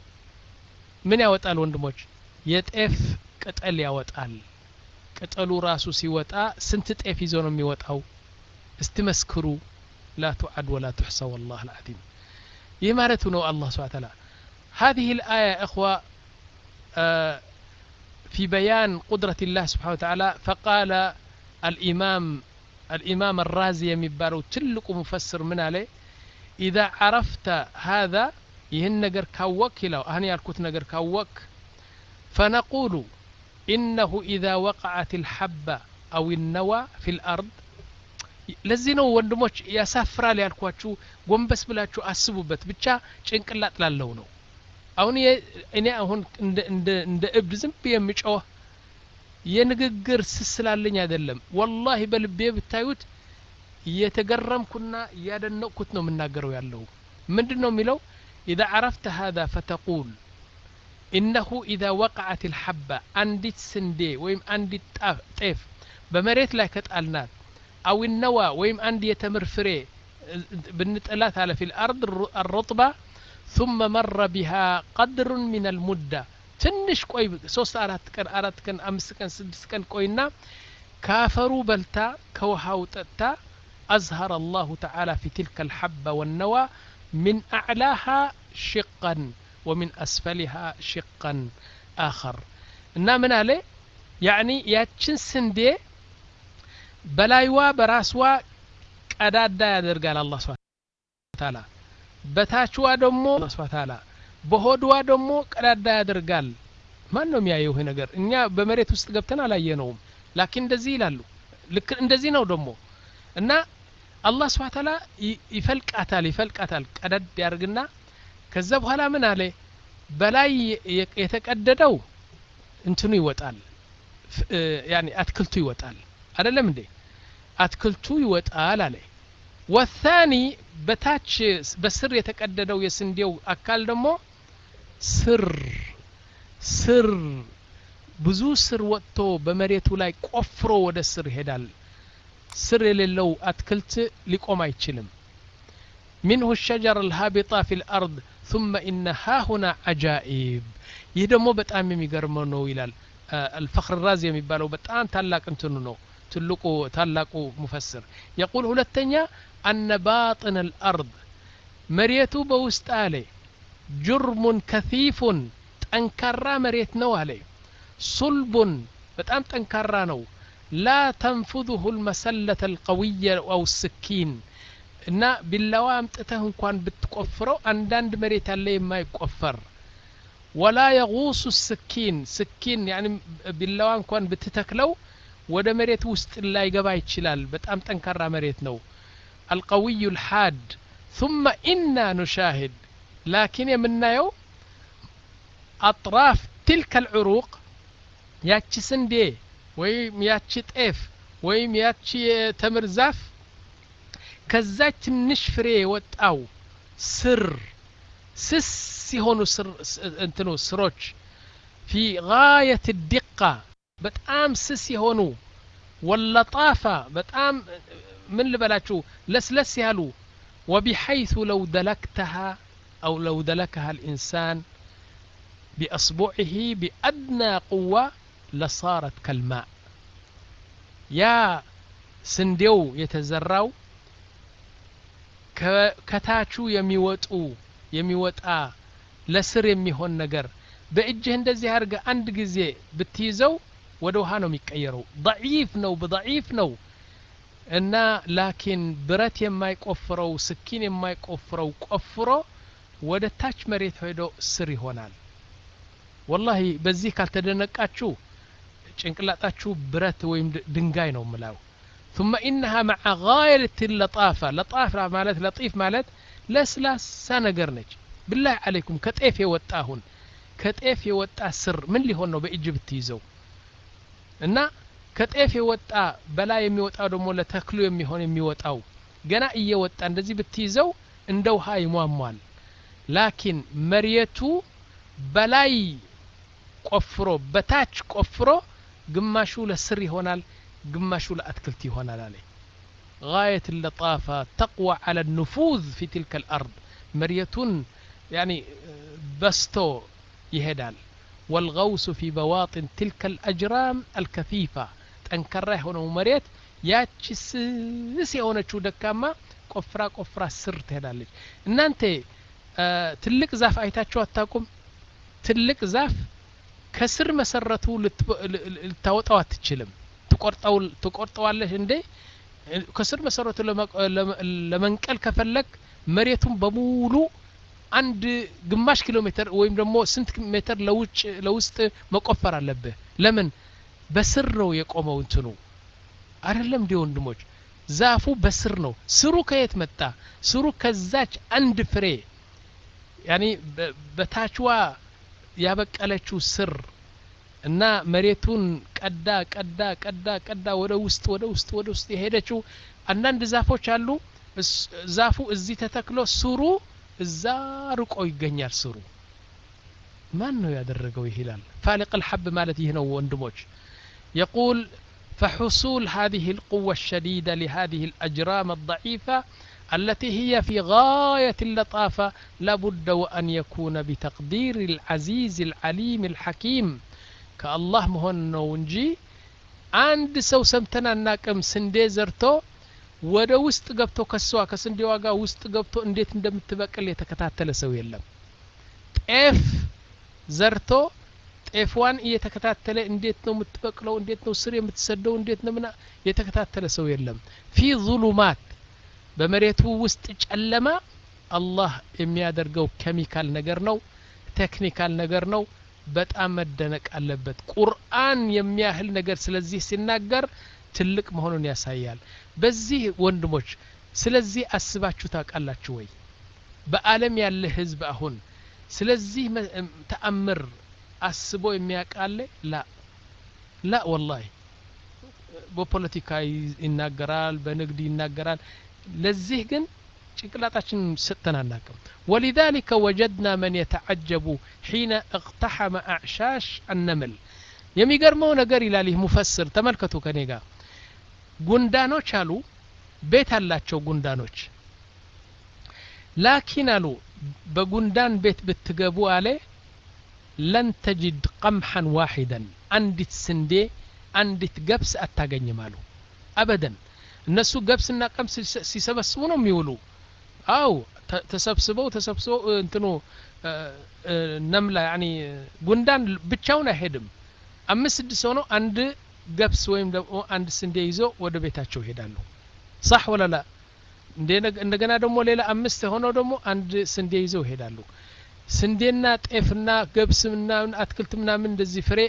ምን ያወጣል ወንድሞች የጤፍ ቅጠል ያወጣል ቅጠሉ ራሱ ሲወጣ ስንት ጤፍ ይዞ ነው የሚወጣው استمسكሩ لا تعد ولا تحصى والله العظيم يمارتنا الله سبحانه وتعالى هذه الآية إخوة آه في بيان قدرة الله سبحانه وتعالى فقال الإمام الإمام الرازي يمبارو تلك مفسر من عليه إذا عرفت هذا يهن نجر كوك لو أهني الكوت نجر كوك فنقول إنه إذا وقعت الحبة أو النوى في الأرض ለዚህ ነው ወንድሞች ያሳፍራል ያልኳችሁ ጎንበስ ብላችሁ አስቡበት ብቻ ጭንቅላት ላለው ነው አሁን እኔ አሁን እንደ እንደ እንደ እብድ ዝም የሚጮህ የንግግር ስስላለኝ አይደለም والله በልቤ ብታዩት እየተገረምኩና ያደነቅኩት ነው የምናገረው ያለው ምንድነው የሚለው اذا عرفت هذا فتقول انه اذا وقعت الحبه عندت سندي ويم عندت طيف بمريت ላይ ከጣልናት أو النوى ويم عند يتمر فري بالنتقلات على في الأرض الرطبة ثم مر بها قدر من المدة تنش كوي سوس أرات كان أرات كان أمس كان سدس كان كوينا كافروا بلتا كوهاو تتا أزهر الله تعالى في تلك الحبة والنوى من أعلاها شقا ومن أسفلها شقا آخر إنما عليه يعني ياتشن سندي በላይዋ በራስዋ ቀዳዳ ያደርጋል አላህ Subhanahu Wa Ta'ala በታችዋ ደግሞ አላህ Subhanahu Wa Ta'ala በሆድዋ ደግሞ ቀዳዳ ያደርጋል ማን ነው የሚያየው ይሄ ነገር እኛ በመሬት ውስጥ ገብተን አላየነውም ላኪን እንደዚህ ይላሉ ልክ እንደዚህ ነው ደግሞ እና አላህ Subhanahu Wa Ta'ala ይፈልቃታል ይፈልቃታል ቀዳዳ ያርግና ከዛ በኋላ ምን አለ በላይ የተቀደደው እንትኑ ይወጣል يعني አትክልቱ ይወጣል አይደለም እንዴ አትክልቱ ይወጣል አለ والثاني በታች በስር የተቀደደው የስንዴው አካል ደግሞ ስር ስር ብዙ ስር ወጥቶ በመሬቱ ላይ ቆፍሮ ወደ ስር ይሄዳል ስር የሌለው አትክልት ሊቆም አይችልም منه الشجر الهابطة في الأرض ثم إنها هنا عجائب ይህ ደግሞ በጣም የሚገርመው ነው ይላል الفخر الرازي የሚባለው በጣም ታላቅ እንትኑ ነው تلقوا تلقوا مفسر يقول هلتنيا أن باطن الأرض مريتو بوستالي جرم كثيف تنكرا مريت نو عليه صلب بتأم تنكرا نو لا تنفذه المسلة القوية أو السكين إن باللوام تتهم كان بتكفروا أنداند مريت اللي ما يكفر ولا يغوص السكين سكين يعني باللوام كان بتتكلو ወደ መሬት ውስጥ ላይ ገባ ይችላል በጣም ጠንካራ መሬት ነው القوي الحاد ثم إنا نشاهد لكن የምናየው أطراف تلك العروق ያቺ ስንዴ ወይም ያቺ ጤፍ ወይም ያቺ ተምር ዛፍ ከዛች ትንሽ ፍሬ ወጣው ስር ስስ ሲሆኑ ስር እንትኑ ስሮች في غاية الدقة በጣም ስስ የሆኑ واللطافة በጣም ምን ልበላችሁ ለስለስ ያሉ وبحيث لو دلكتها أو لو دلكها الإنسان بأصبعه بأدنى قوة لصارت كالماء يا سنديو يتزرعوا كتاتشو يميوتو يميوتا لسر يميهون نجر بأجه እንደዚህ አርጋ አንድ ጊዜ ብትይዘው ወደ ውሃ ነው የሚቀየረው ضعيف ነው بضعيف ነው እና ላኪን ብረት የማይቆፍረው ስኪን የማይቆፍረው ቆፍሮ ወደ ታች መሬት ሄዶ ስር ይሆናል والله በዚህ ካልተደነቃችሁ ጭንቅላታችሁ ብረት ወይም ድንጋይ ነው ምላው ثم انها مع غايه اللطافه لطافه ማለት لطيف ማለት ለስላሳ ነገር ነች بالله عليكم ከጤፍ የወጣሁን ከጤፍ የወጣ ስር ምን ሊሆን ነው በእጅ ብትይዘው እና ከጤፍ የወጣ በላይ የሚወጣው ደግሞ ለተክሉ የሚሆን የሚወጣው ገና እየወጣ እንደዚህ ብትይዘው እንደ ውሃ ይሟሟል ላኪን መሬቱ በላይ ቆፍሮ በታች ቆፍሮ ግማሹ ለስር ይሆናል ግማሹ ለአትክልት ይሆናል አለ غاية اللطافة تقوى على النفوذ في تلك الأرض مريتون يعني بستو يهدال والغوص في بواطن تلك الأجرام الكثيفة تنكره هنا مريت ياتش سي هنا شو دكاما قفرا قفرا سر تهدالج ان انت اه تلك زاف ايتاچو اتاقوم تلك زاف كسر مسرته لتاوطاو አትችልም تقرطاو تقرطዋለሽ እንዴ ከስር መሰረቱ ለመንቀል ከፈለክ መሬቱን በሙሉ አንድ ግማሽ ኪሎ ሜትር ወይም ደግሞ ስንት ሜትር ለውጭ ለውስጥ መቆፈር አለበት ለምን በስር ነው የቆመው እንትኑ አይደለም እንዴ ወንድሞች ዛፉ በስር ነው ስሩ ከየት መጣ ስሩ ከዛች አንድ ፍሬ ያኒ በታችዋ ያበቀለችው ስር እና መሬቱን ቀዳ ቀዳ ቀዳ ቀዳ ወደ ውስጥ ወደ ውስጥ ወደ ውስጥ የሄደችው አንዳንድ ዛፎች አሉ ዛፉ እዚህ ተተክሎ ስሩ እዛ ርቆ ይገኛል ስሩ ማን ነው ያደረገው ይላል فالق الحب ማለት ይህ ነው ወንድሞች يقول فحصول هذه القوة الشديدة لهذه الأجرام الضعيفة التي هي في غاية اللطافة لابد وأن يكون بتقدير العزيز العليم الحكيم كالله مهون نونجي عند سو سمتنا ناقم سندي زرتو ወደ ውስጥ ገብቶ ከሷ ከስንዴ ዋጋ ውስጥ ገብቶ እንዴት እንደምትበቅል የተከታተለ ሰው የለም ጤፍ ዘርቶ ጤፍዋን እየተከታተለ እንዴት ነው የምትበቅለው እንዴት ነው ስር የምትሰደው እንዴት ነው ምና የተከታተለ ሰው የለም في ظلمات በመሬቱ ውስጥ ጨለማ አላህ የሚያደርገው ኬሚካል ነገር ነው ቴክኒካል ነገር ነው በጣም መደነቅ አለበት ቁርአን የሚያህል ነገር ስለዚህ ሲናገር ትልቅ መሆኑን ያሳያል በዚህ ወንድሞች ስለዚህ አስባችሁ ታውቃላችሁ ወይ በአለም ያለ ህዝብ አሁን ስለዚህ ተአምር አስቦ የሚያቃለ ላ ላ والله በፖለቲካ ይናገራል በንግድ ይናገራል ለዚህ ግን ጭንቅላታችን ሰተናናቀም ولذلك وجدنا من يتعجب حين اقتحم اعشاش النمل የሚገርመው ነገር ይላል ይህ ሙፈስር ተመልከቱ ከኔ ጋር ጉንዳኖች አሉ ቤት አላቸው ጉንዳኖች ላኪን አሉ በጉንዳን ቤት ብትገቡ አለ لن تجد قمحا واحدا አንዲት ስንዴ አንዲት ገብስ አታገኝም አሉ አበደን እነሱ ገብስና ቀምስ ሲሰበስቡ ነው የሚውሉ አው ተሰብስበው ተሰብስበው እንትኑ ነምላ ያኒ ጉንዳን ብቻውን አይሄድም አምስት ስድስት ሆኖ አንድ ገብስ ወይም ደግሞ አንድ ስንዴ ይዞ ወደ ቤታቸው ይሄዳሉ صح ወላ ላ እንደገና ደግሞ ሌላ አምስት ሆኖ ደግሞ አንድ ስንዴ ይዘው ይሄዳሉ ስንዴና ጤፍና ገብስና አትክልት ምናምን እንደዚህ ፍሬ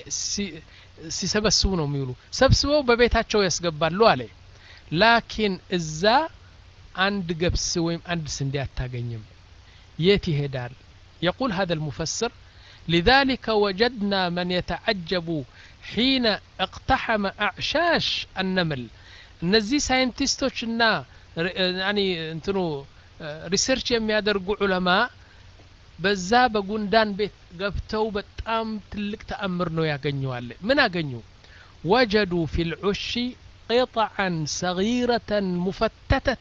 ሲሰበስቡ ነው የሚውሉ ሰብስበው በቤታቸው ያስገባሉ አለ ላኪን እዛ አንድ ገብስ ወይም አንድ ስንዴ አታገኝም የት ይሄዳል يقول هذا المفسر لذلك وجدنا من يتعجب حين اقتحم أعشاش النمل እነዚህ ሳይንቲስቶችና يعني እንትኑ ሪሰርች የሚያደርጉ ዑለማ በዛ በጉንዳን ቤት ገብተው በጣም ትልቅ ተአምር ነው ያገኙዋል ምን አገኙ وجدوا في العش قطعا صغيرة مفتتة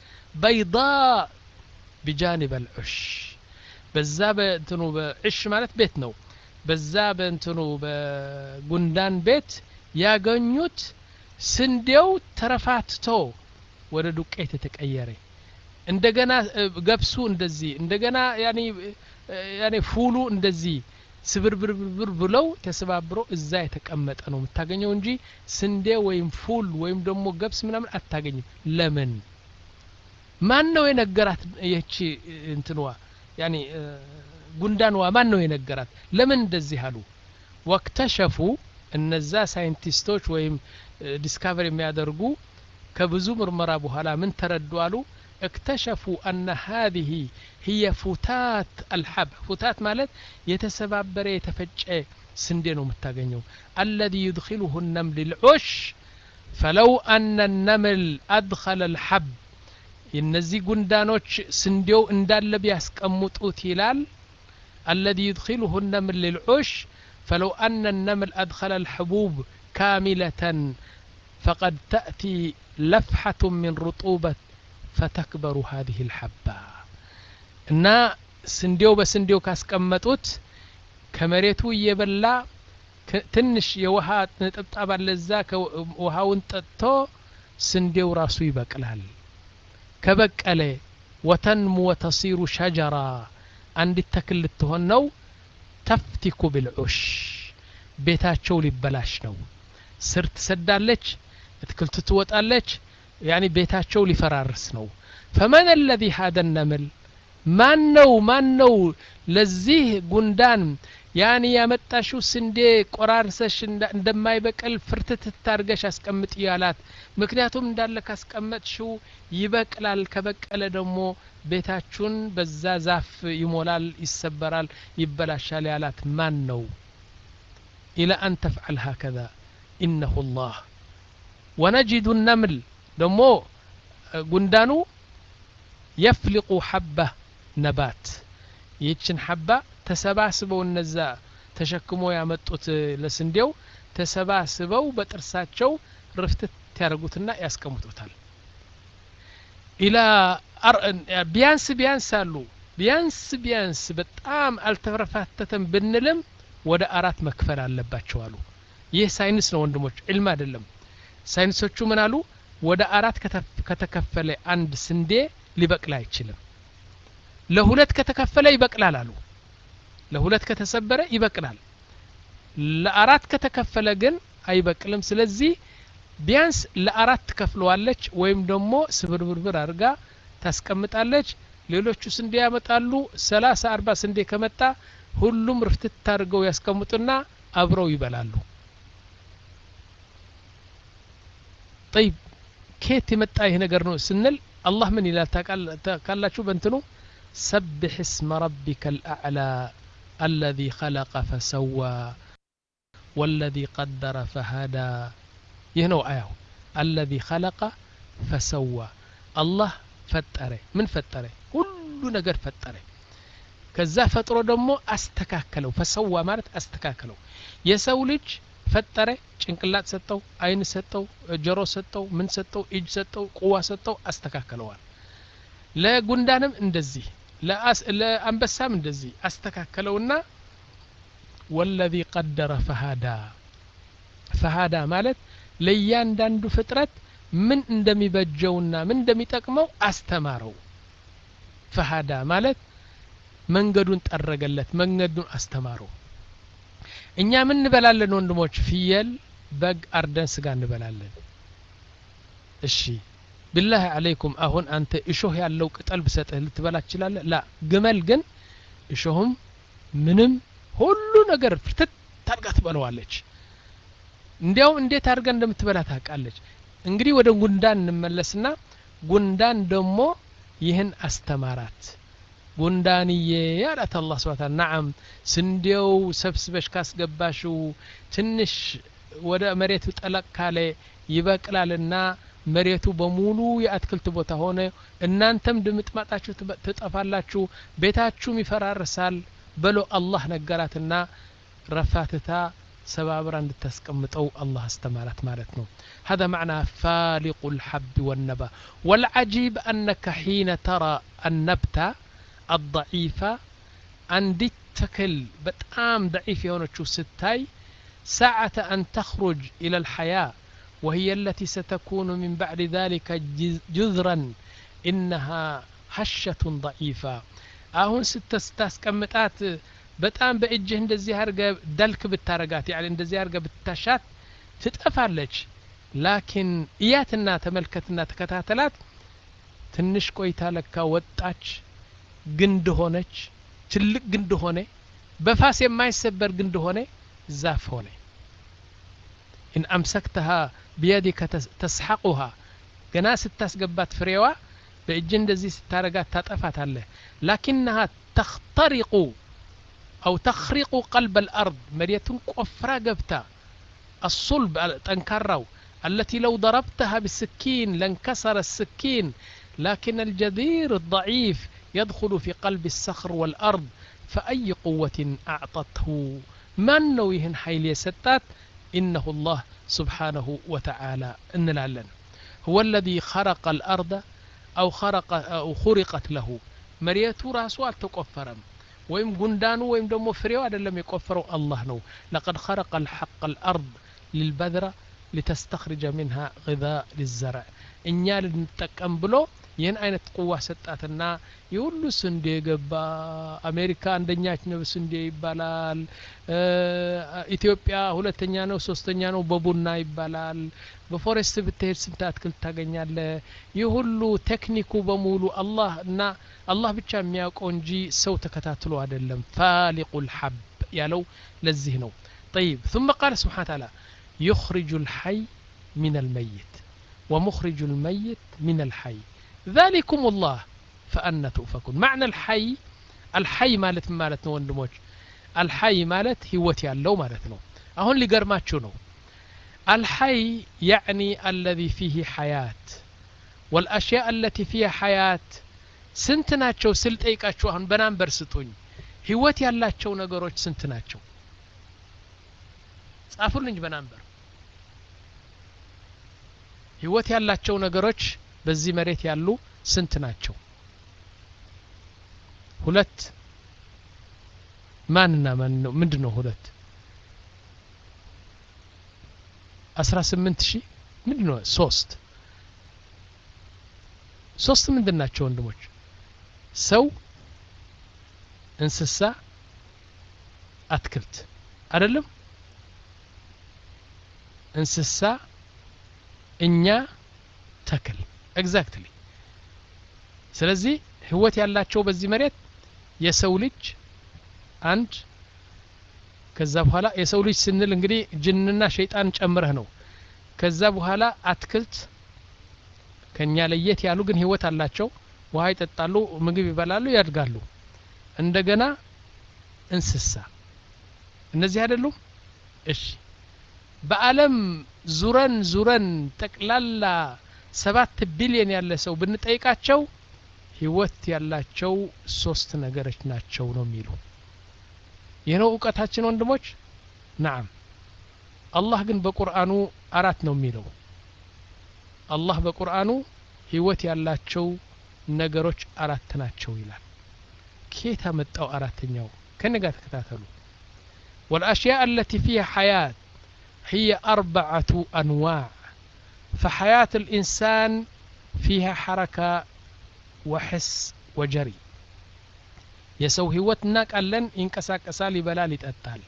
بيضاء بجانب العش በዛ በእንትኑ በዕሽ ማለት ቤት ነው በዛ በእንትኑ በጉንዳን ቤት ያገኙት ስንዴው ተረፋትቶ ወደ ዱቄት ተቀየረ እንደገና ገብሱ እንደዚህ እንደገና ያኒ ያኒ ፉሉ እንደዚህ ስብርብርብር ብለው ተሰባብሮ እዛ የተቀመጠ ነው የምታገኘው እንጂ ስንዴ ወይም ፉል ወይም ደግሞ ገብስ ምናምን አታገኝም ለምን ማን ነው የነገራት ይቺ እንትንዋ ያኒ ጉንዳንዋ ማን ነው የነገራት ለምን እንደዚህ አሉ ወክተሸፉ እነዛ ሳይንቲስቶች ወይም ዲስካቨሪ የሚያደርጉ ከብዙ ምርመራ በኋላ ምን ተረዱ አሉ اكتشفوا أن هذه هي فتات الحب فتات مالت يتسبابر يتفجأ ስንዴ ነው የምታገኘው الذي يدخله النمل العش فلو أن النمل أدخل الحب እነዚህ ጉንዳኖች ስንዴው እንዳለ ቢያስቀምጡት ይላል الذي يدخله النمل للعش فلو أن النمل أدخل الحبوب كاملة فقد تأتي لفحة من رطوبة فتكبر هذه الحبة እና ስንዴው በስንዴው ካስቀመጡት ከመሬቱ እየበላ ትንሽ የውሃ ነጠብጣብ አለዛ ከውሃውን ጠጥቶ ስንዴው ራሱ ይበቅላል ከበቀለ ወተንሙ ወተሲሩ ሸጀራ አንድ ተክል ልትሆን ነው ተፍቲኩ بالعش ቤታቸው ሊበላሽ ነው ስር ትሰዳለች እትክልቱ ትወጣለች يعني ቤታቸው ሊፈራርስ ነው فمن الذي هذا النمل ማን ነው ማን ነው ለዚህ ጉንዳን ያኒ ያመጣሽው ስንዴ ቆራርሰሽ እንደማይበቀል ፍርትት ታርገሽ አስቀምጥ ያላት ምክንያቱም እንዳለ ካስቀመጥሽው ይበቅላል ከበቀለ ደግሞ ቤታችሁን በዛ ዛፍ ይሞላል ይሰበራል ይበላሻል ያላት ማን ነው الى ان تفعل هكذا انه الله ونجد النمل ደሞ ጉንዳኑ يفلق حبه نبات ይችን حبه ተሰባስበው እነዛ ተሸክሞ ያመጡት ለስንዴው ተሰባስበው በጥርሳቸው ርፍትት ያርጉትና ያስቀምጡታል ኢላ ቢያንስ ቢያንስ አሉ ቢያንስ ቢያንስ በጣም አልተፈረፋተተም ብንልም ወደ አራት መክፈል አለባቸው አሉ ይህ ሳይንስ ነው ወንድሞች ዒልም አይደለም ሳይንሶቹ ምን አሉ ወደ አራት ከተከፈለ አንድ ስንዴ ሊበቅል አይችልም ለሁለት ከተከፈለ ይበቅላል አሉ ለሁለት ከተሰበረ ይበቅላል ለአራት ከተከፈለ ግን አይበቅልም ስለዚህ ቢያንስ ለአራት ከፍለዋለች ወይም ደግሞ ስብርብርብር አድርጋ ታስቀምጣለች ሌሎቹ ስንዴ ያመጣሉ ሰላሳ አርባ ስንዴ ከመጣ ሁሉም ርፍትት ታርገው ያስቀምጡና አብረው ይበላሉ طيب كيف يمጣ ይሄ ነገር ነው ስንል አላህ ምን ይላል ታቃላችሁ በእንትኑ سبح اسم ربك الأعلى الذي خلق فسوى والذي قدر فهدى يهنو آية الذي خلق فسوى الله فتره من فتره كل ነገር ፈጠረ ከዛ ፈጥሮ ደግሞ አስተካከለው فسوى ማለት አስተካከለው የሰው ልጅ ፈጠረ ጭንቅላት ሰጠው አይን ሰጠው ጆሮ ሰጠው ምን ሰጠው እጅ ሰጠው ቁዋ ሰጠው አስተካከለዋል ለጉንዳንም እንደዚህ ለአስ ለአንበሳም እንደዚህ አስተካከለውና والذي قدر فهدى فهدى ማለት ለያንዳንዱ ፍጥረት ምን እንደሚበጀውና ምን እንደሚጠቅመው አስተማረው فهدى ማለት መንገዱን ጠረገለት መንገዱን አስተማረው እኛ ምን እንበላለን ወንድሞች ፍየል በግ አርደን ስጋ እንበላለን እሺ بالله عليكم አሁን አንተ እሾህ ያለው ቅጠል በሰጠህ ልትበላ ትችላለህ ላ ግመል ግን እሾህም ምንም ሁሉ ነገር ፍትት ታርጋ ትበላዋለች እንዲያው እንዴት አርጋ እንደምትበላ ታውቃለች እንግዲህ ወደ ጉንዳን እንመለስና ጉንዳን ደግሞ ይህን አስተማራት ጉንዳንዬ ያላት አላህ Subhanahu Wa Ta'ala ስንዴው ሰብስበሽ ካስገባሽው ትንሽ ወደ መሬቱ ጠለቅ ካለ ይበቅላልና መሬቱ በሙሉ የአትክልት ቦታ ሆነ እናንተም ድምጥማጣችሁ ትጠፋላችሁ ቤታችሁም ይፈራርሳል በሎ አላህ ነገራትና ረፋትታ ሰባብራ እንድታስቀምጠው አላህ አስተማራት ማለት ነው هذا معنى فالق الحب والنبا والعجيب أنك حين ترى النبتة الضعيفة عند تكل بتام ضعيف يونچو ستاي ساعة أن تخرج إلى الحياة وهي التي ستكون من بعد ذلك جذرا إنها هشة ضعيفة አሁን ስትስታስቀምጣት በጣም በእጅህ እንደዚህ አርገ ደልክ ብታረጋት يعني እንደዚህ አርገ ብታሻት ትጠፋለች ላኪን እያትና ተመልከትና ተከታተላት ትንሽ ቆይታ ለካ ወጣች ግንድ ሆነች ትልቅ ግንድ ሆነ በፋስ የማይሰበር ግንድ ሆነ ዛፍ ሆነ إن أمسكتها بيدك تسحقها ገና ስታስገባት ፍሬዋ በእጅ እንደዚህ ስታረጋት ታጠፋታለህ لكنها تخترق أو تخرق قلب الأرض مريت قفرة قبتا الصلب تنكروا التي لو ضربتها بالسكين لانكسر السكين لكن الجدير الضعيف يدخل في قلب الصخر والأرض فأي قوة أعطته من نويهن حيل يستات إنه الله سبحانه وتعالى إن العلن هو الذي خرق الأرض أو خرق أو خرقت له مريتو راسو التقفرم ويم قندانو ويم دمو فريو هذا لم يقفروا الله نو لقد خرق الحق الأرض للبذرة لتستخرج منها غذاء للزرع إنيا لنتكم بلو ين አይነት ቁዋ ሰጣትና የሁሉ ስንዴ ገባ አሜሪካ አንደኛች ነው ስንዴ ይባላል ኢትዮጵያ ሁለተኛ ነው ሶስተኛ ነው በቡና ይባላል በፎሬስት ብትሄድ ስንት አትክልት ታገኛለህ ይሁሉ ቴክኒኩ በሙሉ አላህ እና አላህ ብቻ የሚያውቀው እንጂ ሰው ተከታትሎ አይደለም ፋሊቁል ሐብ ያለው ለዚህ ነው طيب ثم قال سبحانه وتعالى يخرج الحي من الميت ومخرج الميت من الحي ذلكم الله فأنا تؤفكون معنى الحي الحي مالت مالت نو وندموج الحي مالت هوت ያለው ማለት ነው አሁን ሊገርማችሁ ነው الحي يعني الذي فيه حياة والأشياء التي فيها حياة ስንት ናቸው ስል ጠይቃችሁ አሁን በናምበር ስጡኝ ህይወት ያላቸው ነገሮች ስንት ናቸው ጻፉልኝ በናምበር ህይወት ያላቸው ነገሮች በዚህ መሬት ያሉ ስንት ናቸው ሁለት ማንና ማን ነው ምንድነው ሁለት አስራ ስምንት ሺህ ምንድነው ሶስት ሶስት ምንድናቸው ወንድሞች ሰው እንስሳ አትክልት አይደለም እንስሳ እኛ ተክል ኤግዛክትሊ ስለዚህ ህይወት ያላቸው በዚህ መሬት የሰው ልጅ አንድ ከዛ በኋላ የሰው ልጅ ስንል እንግዲህ ጅንና ሸይጣን ጨምረህ ነው ከዛ በኋላ አትክልት ከኛ ለየት ያሉ ግን ህይወት አላቸው ውሃ ይጠጣሉ ምግብ ይበላሉ ያድጋሉ እንደገና እንስሳ እነዚህ አይደሉም እሺ በአለም ዙረን ዙረን ጠቅላላ ሰባት ቢሊዮን ያለ ሰው ብንጠይቃቸው ህይወት ያላቸው ሶስት ነገሮች ናቸው ነው የሚሉ የነው ዕውቀታችን ወንድሞች نعم አላህ ግን በቁርአኑ አራት ነው የሚለው አላህ በቁርአኑ ህይወት ያላቸው ነገሮች አራት ናቸው ይላል ከየት አመጣው አራተኛው ከነጋ ተከታተሉ والاشياء التي فيها حياه هي اربعه انواع فحياة الإنسان فيها حركة وحس وجري يسو هوتنا قالن ينقساق قسالي بلال يتطال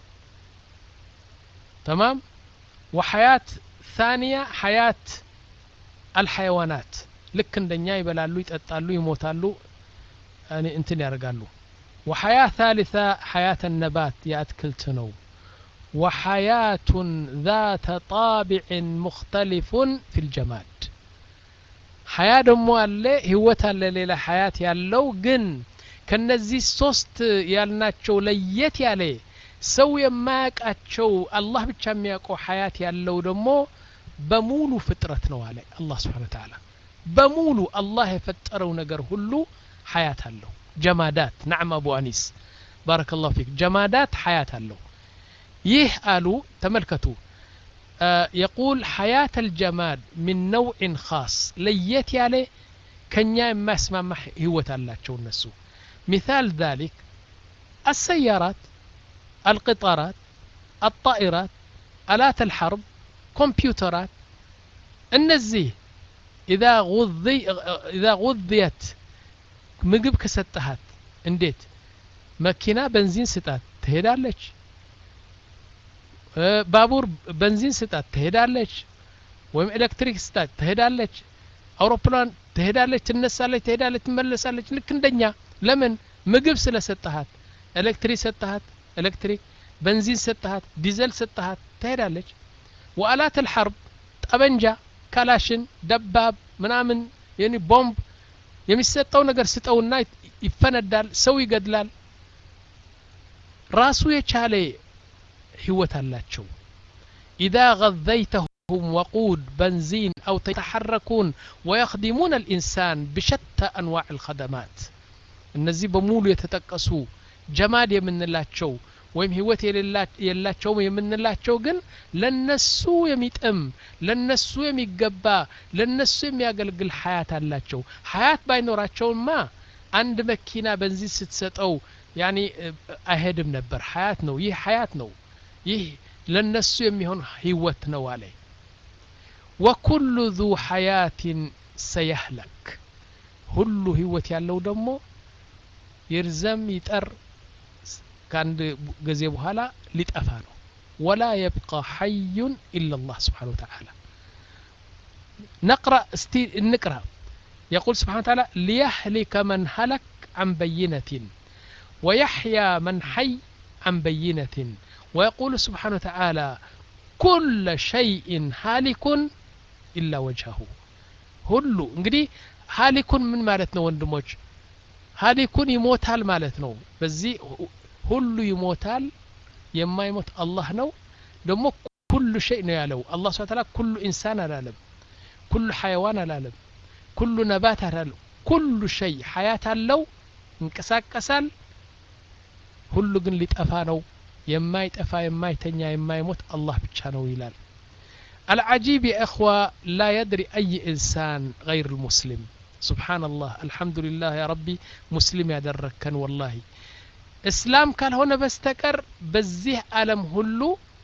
تمام وحياة ثانية حياة الحيوانات لك እንደኛ ይበላሉ ይጠጣሉ ይሞታሉ يعني እንትን ያርጋሉ وحياة ثالثة حياة النبات يأكلت ነው وحياة ذات طابع مختلف في الجماد حياة دمو اللي هوتا اللي حياة يالو جن كنزي صوست يالناتشو ليت يالي سوي ماك اتشو الله بتشام ياكو حياة يالو دمو بمولو فترة نوالي الله سبحانه وتعالى بمولو الله يفترو نقر هلو حياة هلو جمادات نعم أبو أنيس بارك الله فيك جمادات حياة هلو يه قالوا تملكتوا آه يقول حياة الجماد من نوع خاص ليت يالي كنيا ما اسمع ما هو تلاچو النسو مثال ذلك السيارات القطارات الطائرات آلات الحرب كمبيوترات النزيه إذا غذي إذا غذيت ምግብ ከሰጠሃት እንዴት መኪና በንዚን ስጣት ትሄዳለች ባቡር በንዚን ስጣት ትሄዳለች ወይም ኤሌክትሪክ ስጣት ትሄዳለች አውሮፕላን ትሄዳለች ትነሳለች ትሄዳለች ትመለሳለች ልክ እንደኛ ለምን ምግብ ስለሰጠሃት ኤሌክትሪክ ሰጠሃት ኤሌክትሪክ በንዚን ሰጠሃት ዲዘል ሰጠሃት ትሄዳለች ወአላት الحرب ጠበንጃ ካላሽን ደባብ ምናምን የኒ ቦምብ የሚሰጠው ነገር ስጠውና ይፈነዳል ሰው ይገድላል ራሱ የቻለ ህይወት አላቸው إذا غذيتهم وقود بنزين أو يتحركون ويخدمون الإنسان بشتى أنواع الخدمات እነዚህ በሙሉ የተጠቀሱ ጀማድ የምንላቸው ወይም ህይወት የሌላቸው የምንላቸው ግን ለነሱ የሚጥም ለነሱ የሚገባ ለነሱ የሚያገልግል ሐያት አላቸው ሐያት ባይኖራቸውማ አንድ መኪና በንዚን ስትሰጠው ያኒ አይሄድም ነበር ሐያት ነው ይህ ሐያት ነው ይህ ለነሱ የሚሆን ህይወት ነው አለ وكل ذو حياة سيهلك ሁሉ ህይወት ያለው ደግሞ ይርዘም ይጠር كان جزي بحالا لتأفانو ولا يبقى حي إلا الله سبحانه وتعالى نقرأ استي نقرأ يقول سبحانه وتعالى ليهلك من هلك عن بينة ويحيى من حي عن بينة ويقول سبحانه وتعالى كل شيء هالك إلا وجهه هلو انقدي هالك من مالتنا وندموج هالك يموتال مالتنا بزي ሁሉ ይሞታል የማይሞት አላህ ነው ደግሞ ኩሉ ሸይ ነው ያለው አላህ Subhanahu Ta'ala ኩሉ ኢንሳን አላለም ኩሉ حيوان አላለም ኩሉ ነባት አላለም ኩሉ ሸይ ሐያት አለው እንቀሳቀሳል ሁሉ ግን ሊጠፋ ነው የማይጠፋ የማይተኛ የማይሞት አላህ ብቻ ነው ይላል العجيب يا اخوه لا يدري اي انسان غير المسلم سبحان الله الحمد لله يا ربي مسلم يدركن والله اسلام ካልሆነ በስተቀር በዚህ ዓለም ሁሉ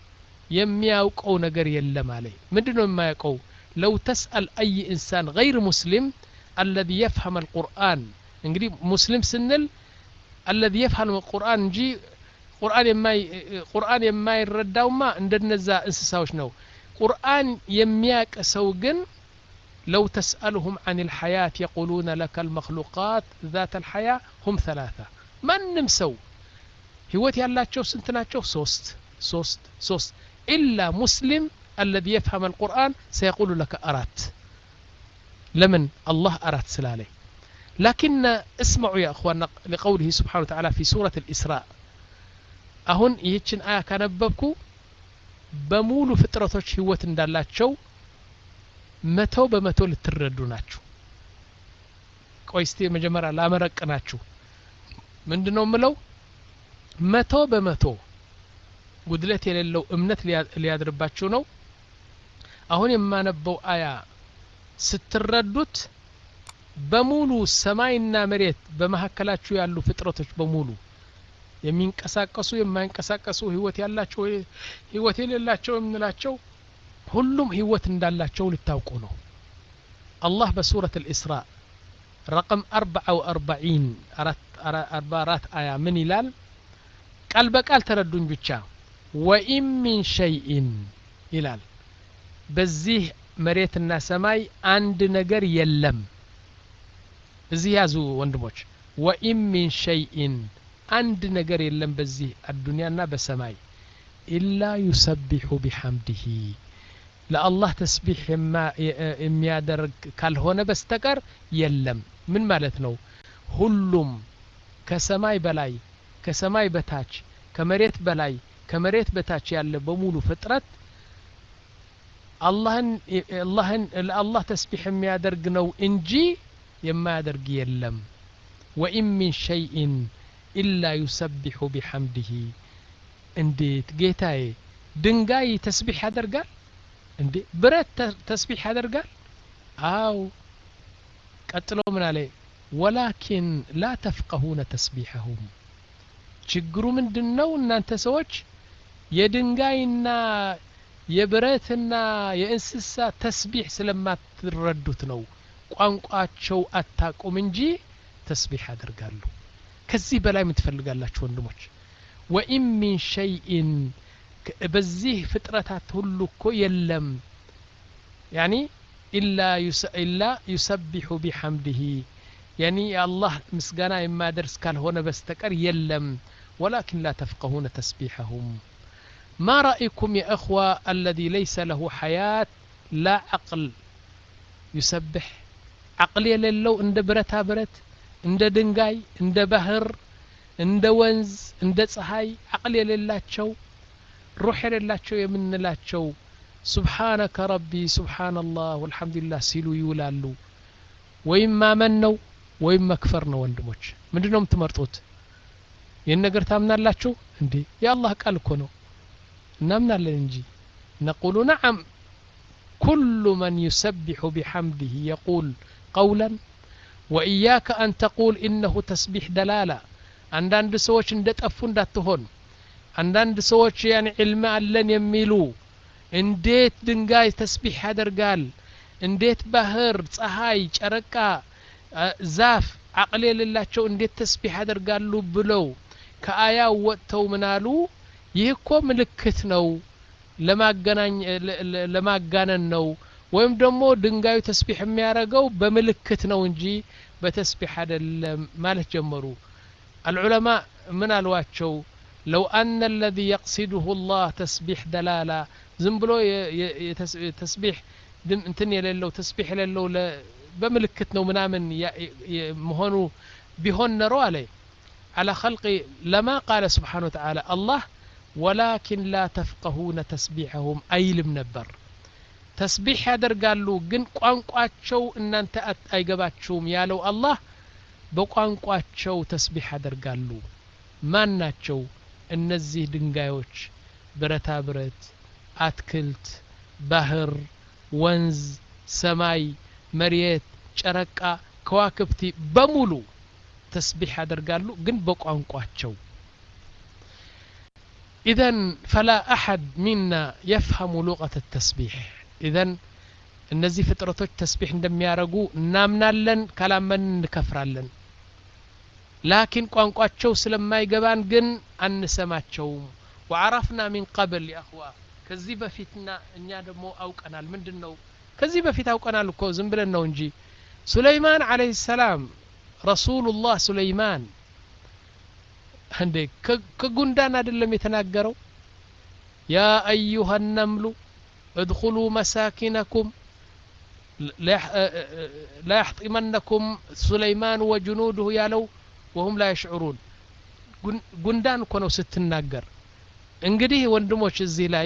የሚያውቀው ነገር የለም አለኝ ምንድነው የማያውቀው لو تسأل اي انسان غير مسلم الذي يفهم القرآن እንግዲህ ሙስሊም ስንል الذي يفهم القرآن እንጂ ቁርአን የማይ ቁርአን የማይረዳውማ እንደነዛ እንስሳዎች ነው ቁርአን የሚያውቅ ሰው ግን لو تسألهم عن الحياة يقولون لك المخلوقات ذات الحياة هم ثلاثة ማንም ሰው ህይወት ያላቸው ስንት ናቸው ሶስት ሶስት ሶስት إلا مسلم الذي يفهم القرآن سيقول لك أرات لمن الله أرات سلالي لكن اسمعوا يا أخوان لقوله سبحانه وتعالى في سورة الإسراء أهون يهتشن آية كنببكو بمولو فترتوش هيوت اندالاتشو متو بمتو لتردوناتشو كويستي مجمرة لا مرقناتشو ምንድነው ምለው መቶ በመቶ ጉድለት የሌለው እምነት ሊያድርባችሁ ነው አሁን የማነበው አያ ስትረዱት በሙሉ ሰማይና መሬት በመሐከላችሁ ያሉ ፍጥረቶች በሙሉ የሚንቀሳቀሱ የማይንቀሳቀሱ ህይወት ያላቸው ህይወት የሌላቸው የምንላቸው ሁሉም ህይወት እንዳላቸው ልታውቁ ነው አላህ በሱረት الإسراء رقم أربعة وأربعين أربعة آية من إلال قال بقال تردون بيتشا وإن من شيء إلال بزيه مريت الناس ماي عند نجر يلم زيازو وندموش وإن من شيء عند نجر يلم بزيه الدنيا بسماي إلا يسبح بحمده لا الله تسبيح ما يميادر كالهون بستكر يلم من مالتنو هلوم كسماي بلاي كسماي بتاج كمريت بلاي كمريت بتاج يالله بمولو فترة اللهن اللهن الله تسبيح يميادر نو انجي يميادر يلم وإن من شيء إلا يسبح بحمده انديت جيتاي دنجاي تسبيح هذا قال እንዴ ብረት ተስቢህ ያደርጋል አው ቀጥሎ ምን አለ ولكن لا تفقهون تسبيحهم ችግሩ ምንድነው እናንተ ሰዎች የድንጋይና የብረትና የእንስሳ ተስቢህ ስለማትረዱት ነው ቋንቋቸው አታቁም እንጂ ተስቢህ ያደርጋሉ ከዚህ በላይ ምን ትፈልጋላችሁ ወንድሞች وإن من شيء በዚህ ፍጥረታት ሁሉ እኮ የለም يعني إلا يس إلا يسبح بحمده يعني الله مسغانا يما درس ካልሆነ በስተቀር የለም ولكن لا تفقهون تسبيحهم ما رأيكم يا أخوة الذي ليس له حياة لا عقل يسبح عقل يلለው እንደ ብረታ ብረት እንደ ድንጋይ እንደ ባህር እንደ ወንዝ እንደ ፀሐይ አቅል የሌላቸው ሩህ የሌላቸው የምንላቸው ሱብሃነከ ረቢ ሱብሃንአላህ ወልሐምዱሊላህ ሲሉ ይውላሉ ወይም ማመን ነው ወይም መክፈር ነው ወንድሞች ምንድነው የምትመርጡት ይህን ነገር ታምናላችሁ እንዴ የአላህ ቃል እኮ ነው እናምናለን እንጂ نقول نعم كل من يسبح بحمده يقول قولا وإياك أن تقول إنه تسبيح دلالة عندنا سوچ እንደጠፉ እንዳትሆን አንዳንድ ሰዎች ያኔ علم አለን የሚሉ እንዴት ድንጋይ ተስቢህ ያደርጋል እንዴት ባህር ፀሐይ ጨረቃ ዛፍ አቅል የሌላቸው እንዴት ተስቢህ ያደርጋሉ ብለው ከአያው ወጥተው ምናሉ ይህ እኮ ምልክት ነው ለማገናኝ ለማጋነን ነው ወይም ደግሞ ድንጋዩ ተስቢህ የሚያረጋው በምልክት ነው እንጂ በተስቢህ አይደለም ማለት ጀመሩ العلماء من الواچو لو أن الذي يقصده الله تسبيح دلالة زنبلو تسبيح دم انتن يللو تسبيح يللو بملكتنا ومنامن مهونو بهون نرو عليه على خلق لما قال سبحانه وتعالى الله ولكن لا تفقهون تسبيحهم أيلم نبر تسبيح يدر قالوا جن قانقواتشو ان انت ايقباتشوم يالو الله بقانقواتشو تسبيح يدر قالوا ማን ናቸው እነዚህ ድንጋዮች ብረታ ብረት አትክልት ባህር ወንዝ ሰማይ መሬት ጨረቃ ከዋክብት በሙሉ ተስቢህ ያደርጋሉ ግን በቋንቋቸው اذا فلا احد منا يفهم لغه التسبيح اذا እነዚህ ፍጥረቶች ተስቢህ እንደሚያረጉ እናምናለን ካላመን እንከፍራለን لكن ቋንቋቸው ስለማይገባን ግን አንሰማቸው وعرفنا من قبل يا اخوه ከዚህ በፊትና እኛ ደግሞ አውቀናል ምንድነው ከዚህ በፊት አውቀናል እኮ ዝም ብለን ነው እንጂ ሱለይማን አለይሂ ሰላም ረሱላህ ሱለይማን እንዴ ከጉንዳን አይደለም የተናገረው ያ ايها النمل ادخلوا مساكنكم لا يحطمنكم سليمان وجنوده ያለው وهم لا يشعرون ጉንዳን እኮ ነው ስትናገር እንግዲህ ወንድሞች እዚህ ላይ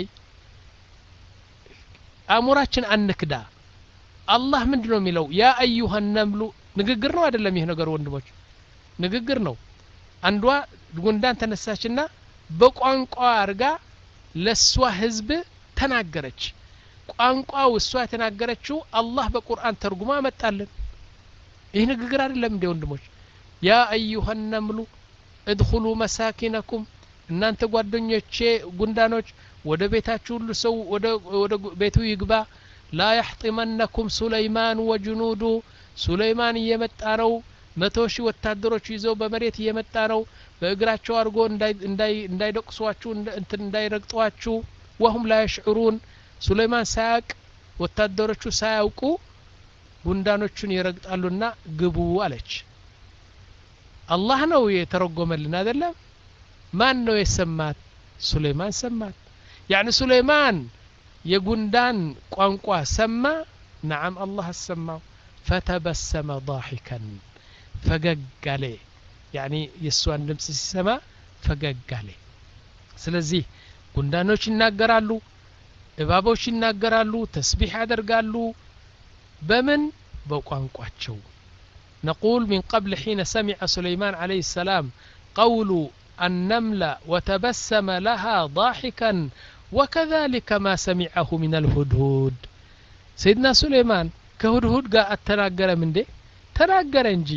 አሙራችን አንክዳ አላህ ምንድነው የሚለው ያ ايها النمل ንግግር ነው አይደለም ይሄ ነገር ወንድሞች ንግግር ነው አንዷ ጉንዳን ተነሳችና በቋንቋ አርጋ ለሷ ህዝብ ተናገረች ቋንቋው እሷ ተናገረችው አላህ በቁርአን ተርጉማ መጣልን ይሄ ንግግር አይደለም እንደ ወንድሞች يا ايها النمل ادخلوا مساكنكم እናንተ ጓደኞቼ ጉንዳኖች ወደ ቤታችሁ ሁሉ ሰው ወደ ወደ ቤቱ ይግባ لا يحطمنكم سليمان وجنوده سليمان እየመጣ ነው መቶ ሺህ ወታደሮች ይዘው በመሬት እየመጣ ነው በእግራቸው አርጎ እንዳይ እንዳይ እንዳይደቅሷችሁ እንትን እንዳይረግጧችሁ وهم لا يشعرون سليمان ሳያቅ ወታደሮቹ ሳያውቁ ጉንዳኖቹን ይረግጣሉና ግቡ አለች الله ነው የተረጎመልን አይደለም ማን ነው የሰማት ሱለይማን ሰማት يعني سليمان የጉንዳን ቋንቋ ሰማ نعم الله ሰማው فتبسم ضاحكا ፈገጋለ يعني የሷን ድምጽ ሲሰማ ፈገጋለ ስለዚህ ጉንዳኖች ይናገራሉ እባቦች ይናገራሉ ተስቢህ ያደርጋሉ በምን በቋንቋቸው نقول من قبل حين سمع سليمان عليه السلام قول النملة وتبسم لها ضاحكا وكذلك ما سمعه من الهدهد سيدنا سليمان كهدهد قا اتناقر من دي تناقر انجي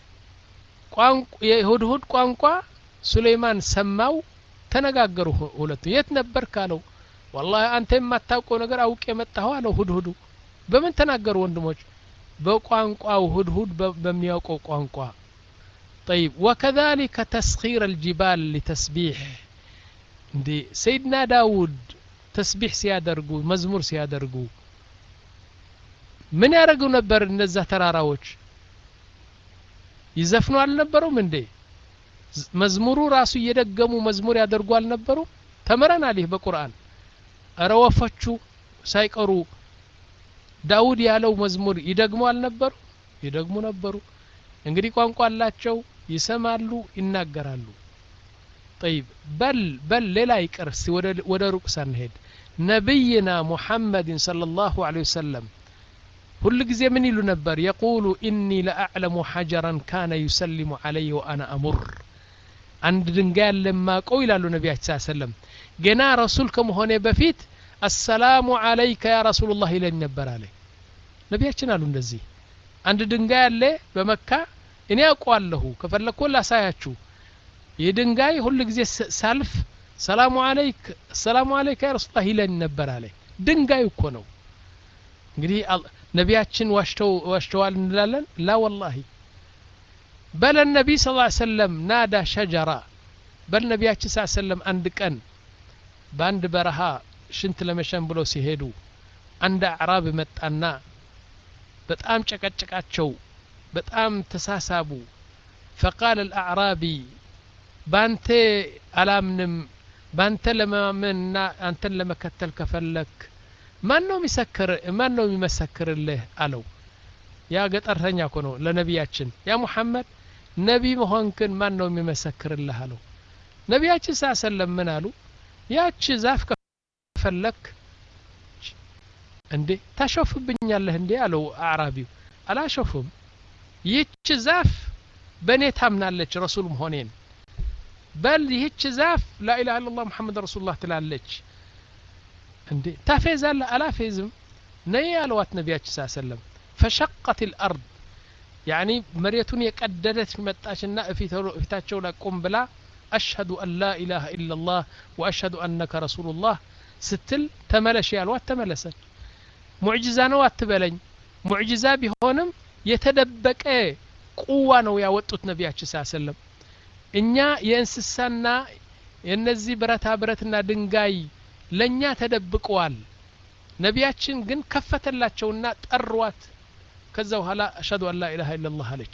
የሁድሁድ ቋንቋ ሱለይማን ሰማው ተነጋገሩ ሁለቱ የት ነበር ካለው والله አንተ የማታውቀው ነገር አውቄ መጣሁ አለው ሁድሁዱ በምን ተናገሩ ወንድሞች በቋንቋው ሁድሁድ በሚያውቀው ቋንቋ طيب وكذلك تسخير الجبال لتسبيح دي سيدنا داود تسبيح ሲያደርጉ መዝሙር ሲያደርጉ ምን ያረጉ ነበር እነዛ ተራራዎች ይዘፍኑ አልነበሩም እንዴ መዝሙሩ ራሱ እየደገሙ መዝሙር ያደርጉ አልነበሩ ተመረናል ይህ በቁርአን አረወፈቹ ሳይቀሩ ዳውድ ያለው መዝሙር ይደግሙ አልነበሩ ይደግሙ ነበሩ እንግዲህ ቋንቋ አላቸው ይሰማሉ ይናገራሉ طيب بل بل ሌላ ይቀርስ ወደ ወደ ሩቅ ሳንሄድ ነብይና ሙሐመድ ሰለላሁ ዐለይሂ ወሰለም ሁሉ ጊዜ ምን ይሉ ነበር يقول اني لاعلم حجرا كان يسلم علي وانا امر አንድ ድንጋይ ለማቀው ይላሉ ነብያችን ሰለላሁ ዐለይሂ ወሰለም ገና ረሱል ከመሆነ በፊት السلام عليك يا رسول الله ይለኝ ነበር አለ ነብያችን አሉ እንደዚህ አንድ ድንጋይ አለ በመካ እኔ አውቀዋለሁ ከፈለኩ ላሳያችሁ የድንጋይ ሁሉ ጊዜ ሳልፍ ሰላሙ አለይክ ሰላሙ አለይክ ያ ረሱላህ ይለኝ ነበር አለ ድንጋይ እኮ ነው እንግዲህ ነብያችን ዋሽተው ዋሽተዋል እንላለን ላ والله بل النبي صلى الله عليه وسلم نادى شجرة بل ነብያችን صلى الله عليه وسلم አንድ ቀን በአንድ በረሃ ሽንት ለመሸን ብለው ሲሄዱ አንድ አዕራብ መጣና በጣም ጨቀጨቃቸው በጣም ተሳሳቡ فقال الأعرابي بانت ألامنم بانت لمامنا أنت لمكتل كفلك ما نوم يسكر ما نوم يمسكر الله ألو يا قد أرثني أكونه لنبياتشن يا محمد نبي مهنكن ما نوم يمسكر الله ألو نبياتشن صلى الله عليه وسلم من ألو يا تشزاف كفلك عندي تشوف بني الله عندي ألو أعرابي ألا أشوفهم يتشزاف بني تامنالك رسول مهونين بل يهيك زاف لا إله إلا الله محمد رسول الله تلالك عندي تفيز لا ألا فيزم نيا لوات نبياتش صلى الله عليه وسلم فشقت الأرض يعني مريتون يقددت متاشنا في تاتشو لكم بلا أشهد أن لا إله إلا الله وأشهد أنك رسول الله ستل تملش يا لوات تملست معجزة نوات تبلين معجزة بهونم يتدبك ايه قوة نو يا وطت نبياتش صلى الله عليه وسلم እኛ የእንስሳና የነዚህ ብረታ ብረትና ድንጋይ ለኛ ተደብቀዋል ነብያችን ግን ከፈተላቸውና ጠሯት ከዛ በኋላ አሽሀዱ አን ላ ኢላሃ ኢላላህ አለች